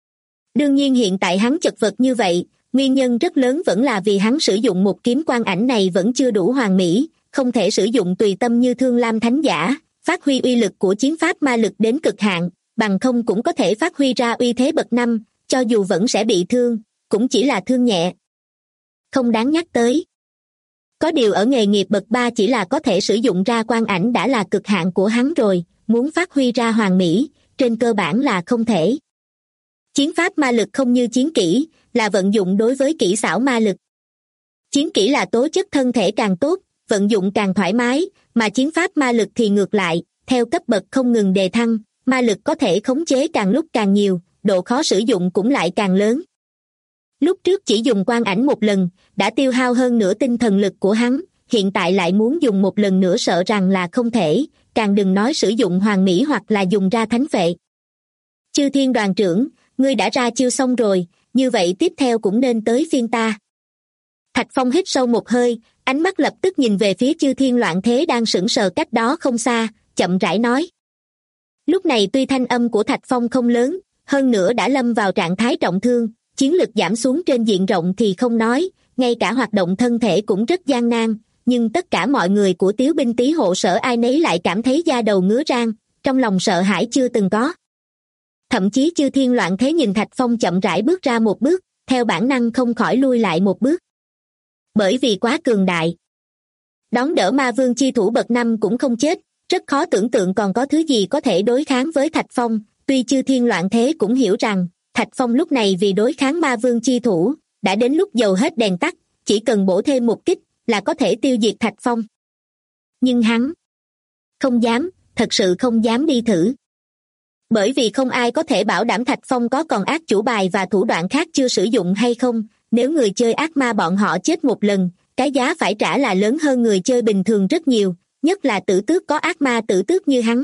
Đương nhiên hiện tại hắn chật vật như vậy, nguyên nhân rất lớn vẫn là vì hắn sử dụng một kiếm quan ảnh này vẫn chưa đủ hoàn mỹ, không thể sử dụng tùy tâm như Thương Lam Thánh Giả, phát huy uy lực của chiến pháp ma lực đến cực hạn, bằng không cũng có thể phát huy ra uy thế bậc 5, cho dù vẫn sẽ bị thương, cũng chỉ là thương nhẹ. Không đáng nhắc tới. Có điều ở nghề nghiệp bậc 3 chỉ là có thể sử dụng ra quan ảnh đã là cực hạn của hắn rồi, muốn phát huy ra hoàn mỹ, trên cơ bản là không thể. Chiến pháp ma lực không như chiến kỹ, là vận dụng đối với kỹ xảo ma lực. Chiến kỹ là tố chất thân thể càng tốt, vận dụng càng thoải mái, mà chiến pháp ma lực thì ngược lại, theo cấp bậc không ngừng đề thăng, ma lực có thể khống chế càng lúc càng nhiều, độ khó sử dụng cũng lại càng lớn. Lúc trước chỉ dùng quan ảnh một lần, đã tiêu hao hơn nửa tinh thần lực của hắn, hiện tại lại muốn dùng một lần nữa sợ rằng là không thể, càng đừng nói sử dụng hoàn mỹ hoặc là dùng ra thánh vệ. Chư Thiên đoàn trưởng, ngươi đã ra chiêu xong rồi, như vậy tiếp theo cũng nên tới phiên ta. Thạch Phong hít sâu một hơi, ánh mắt lập tức nhìn về phía Chư Thiên loạn thế đang sững sờ cách đó không xa, chậm rãi nói. Lúc này tuy thanh âm của Thạch Phong không lớn, hơn nữa đã lâm vào trạng thái trọng thương, chiến lực giảm xuống trên diện rộng thì không nói, ngay cả hoạt động thân thể cũng rất gian nan, nhưng tất cả mọi người của Tiếu binh Tý hộ sở ai nấy lại cảm thấy da đầu ngứa rang, trong lòng sợ hãi chưa từng có. Thậm chí Chư Thiên loạn thế nhìn Thạch Phong chậm rãi bước ra một bước, theo bản năng không khỏi lui lại một bước. Bởi vì quá cường đại. Đón đỡ ma vương chi thủ bậc 5 cũng không chết, rất khó tưởng tượng còn có thứ gì có thể đối kháng với Thạch Phong, tuy Chư Thiên loạn thế cũng hiểu rằng, Thạch Phong lúc này vì đối kháng ma vương chi thủ, đã đến lúc dầu hết đèn tắt, chỉ cần bổ thêm một kích, là có thể tiêu diệt Thạch Phong. Nhưng hắn không dám, thật sự không dám đi thử. Bởi vì không ai có thể bảo đảm Thạch Phong có còn ác chủ bài và thủ đoạn khác chưa sử dụng hay không, nếu người chơi ác ma bọn họ chết một lần, cái giá phải trả là lớn hơn người chơi bình thường rất nhiều, nhất là tử tước có ác ma tử tước như hắn.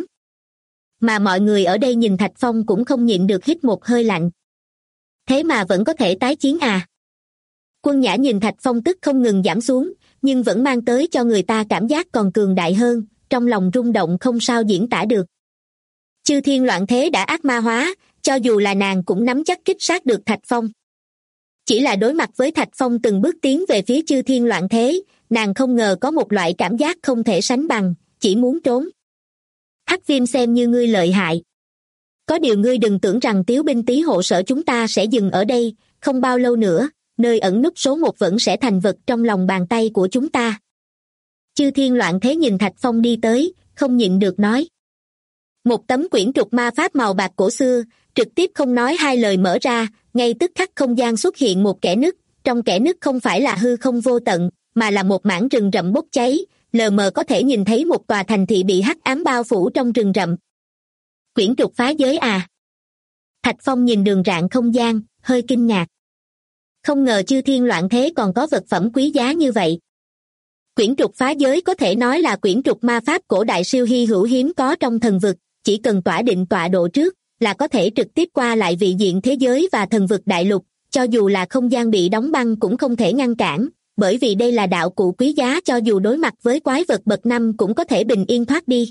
Mà mọi người ở đây nhìn Thạch Phong cũng không nhịn được hít một hơi lạnh. Thế mà vẫn có thể tái chiến à? Quân Nhã nhìn Thạch Phong tức không ngừng giảm xuống, nhưng vẫn mang tới cho người ta cảm giác còn cường đại hơn, trong lòng rung động không sao diễn tả được. Chư Thiên loạn thế đã ác ma hóa, cho dù là nàng cũng nắm chắc kích sát được Thạch Phong. Chỉ là đối mặt với Thạch Phong từng bước tiến về phía Chư Thiên loạn thế, nàng không ngờ có một loại cảm giác không thể sánh bằng, chỉ muốn trốn. Hắc Viêm xem như ngươi lợi hại. Có điều ngươi đừng tưởng rằng Tiếu binh Tý hộ sở chúng ta sẽ dừng ở đây, không bao lâu nữa, nơi ẩn núp số 1 vẫn sẽ thành vật trong lòng bàn tay của chúng ta. Chư Thiên Loạn Thế nhìn Thạch Phong đi tới, không nhịn được nói. Một tấm quyển trục ma pháp màu bạc cổ xưa, trực tiếp không nói hai lời mở ra, ngay tức khắc không gian xuất hiện một kẽ nứt, trong kẽ nứt không phải là hư không vô tận, mà là một mảng rừng rậm bốc cháy, lờ mờ có thể nhìn thấy một tòa thành thị bị hắc ám bao phủ trong rừng rậm. Quyển trục phá giới à? Thạch Phong nhìn đường rạn không gian, hơi kinh ngạc. Không ngờ Chư Thiên Loạn Thế còn có vật phẩm quý giá như vậy. Quyển trục phá giới có thể nói là quyển trục ma pháp cổ đại siêu hy hữu hiếm có trong thần vực, chỉ cần tỏa định tọa độ trước là có thể trực tiếp qua lại vị diện thế giới và thần vực đại lục, cho dù là không gian bị đóng băng cũng không thể ngăn cản, bởi vì đây là đạo cụ quý giá, cho dù đối mặt với quái vật bậc 5 cũng có thể bình yên thoát đi.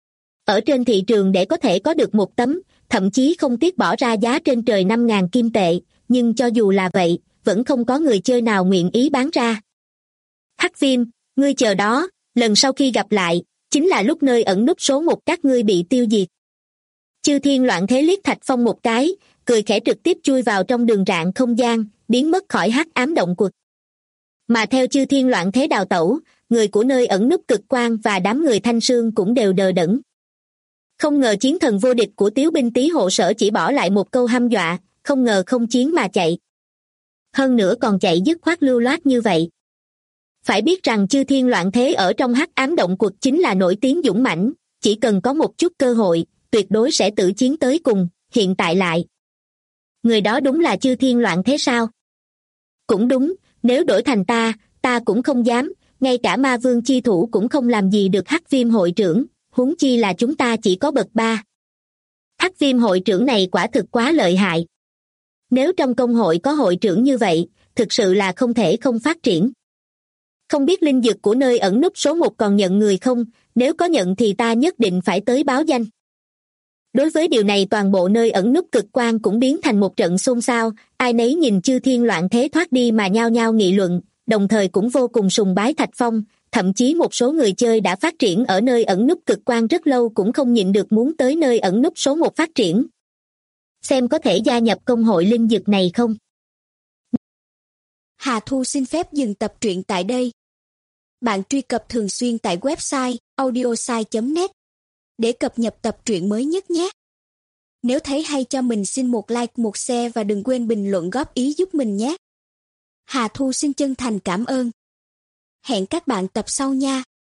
Ở trên thị trường để có thể có được một tấm, thậm chí không tiếc bỏ ra giá trên trời 5.000 kim tệ, nhưng cho dù là vậy, vẫn không có người chơi nào nguyện ý bán ra. Hắc Viêm, ngươi chờ đó, lần sau khi gặp lại, chính là lúc nơi ẩn núp số 1 các ngươi bị tiêu diệt. Chư Thiên Loạn Thế liếc Thạch Phong một cái, cười khẽ trực tiếp chui vào trong đường rạn không gian, biến mất khỏi hắc ám động quật. Mà theo Chư Thiên Loạn Thế đào tẩu, người của nơi ẩn núp Cực Quang và đám người Thanh Sương cũng đều đờ đẫn. Không ngờ chiến thần vô địch của Tiếu binh Tý hộ sở chỉ bỏ lại một câu hăm dọa, không ngờ không chiến mà chạy. Hơn nữa còn chạy dứt khoát lưu loát như vậy. Phải biết rằng Chư Thiên Loạn Thế ở trong hắc ám động quật chính là nổi tiếng dũng mãnh, chỉ cần có một chút cơ hội, tuyệt đối sẽ tử chiến tới cùng, hiện tại lại. Người đó đúng là Chư Thiên Loạn Thế sao? Cũng đúng, nếu đổi thành ta cũng không dám, ngay cả ma vương chi thủ cũng không làm gì được Hắc Viêm hội trưởng, huống chi là chúng ta chỉ có bậc 3. Hắc Viêm hội trưởng này quả thực quá lợi hại. Nếu trong công hội có hội trưởng như vậy, thực sự là không thể không phát triển. Không biết linh dược của nơi ẩn núp số 1 còn nhận người không, nếu có nhận thì ta nhất định phải tới báo danh. Đối với điều này toàn bộ nơi ẩn núp Cực Quang cũng biến thành một trận xôn xao, ai nấy nhìn Chư Thiên Loạn Thế thoát đi mà nhao nhao nghị luận, đồng thời cũng vô cùng sùng bái Thạch Phong, thậm chí một số người chơi đã phát triển ở nơi ẩn núp Cực Quang rất lâu cũng không nhịn được muốn tới nơi ẩn núp số 1 phát triển. Xem có thể gia nhập công hội linh dược này không? Hà Thu xin phép dừng tập truyện tại đây. Bạn truy cập thường xuyên tại website audiosai.net để cập nhật tập truyện mới nhất nhé. Nếu thấy hay cho mình xin một like, một share và đừng quên bình luận góp ý giúp mình nhé. Hà Thu xin chân thành cảm ơn. Hẹn các bạn tập sau nha.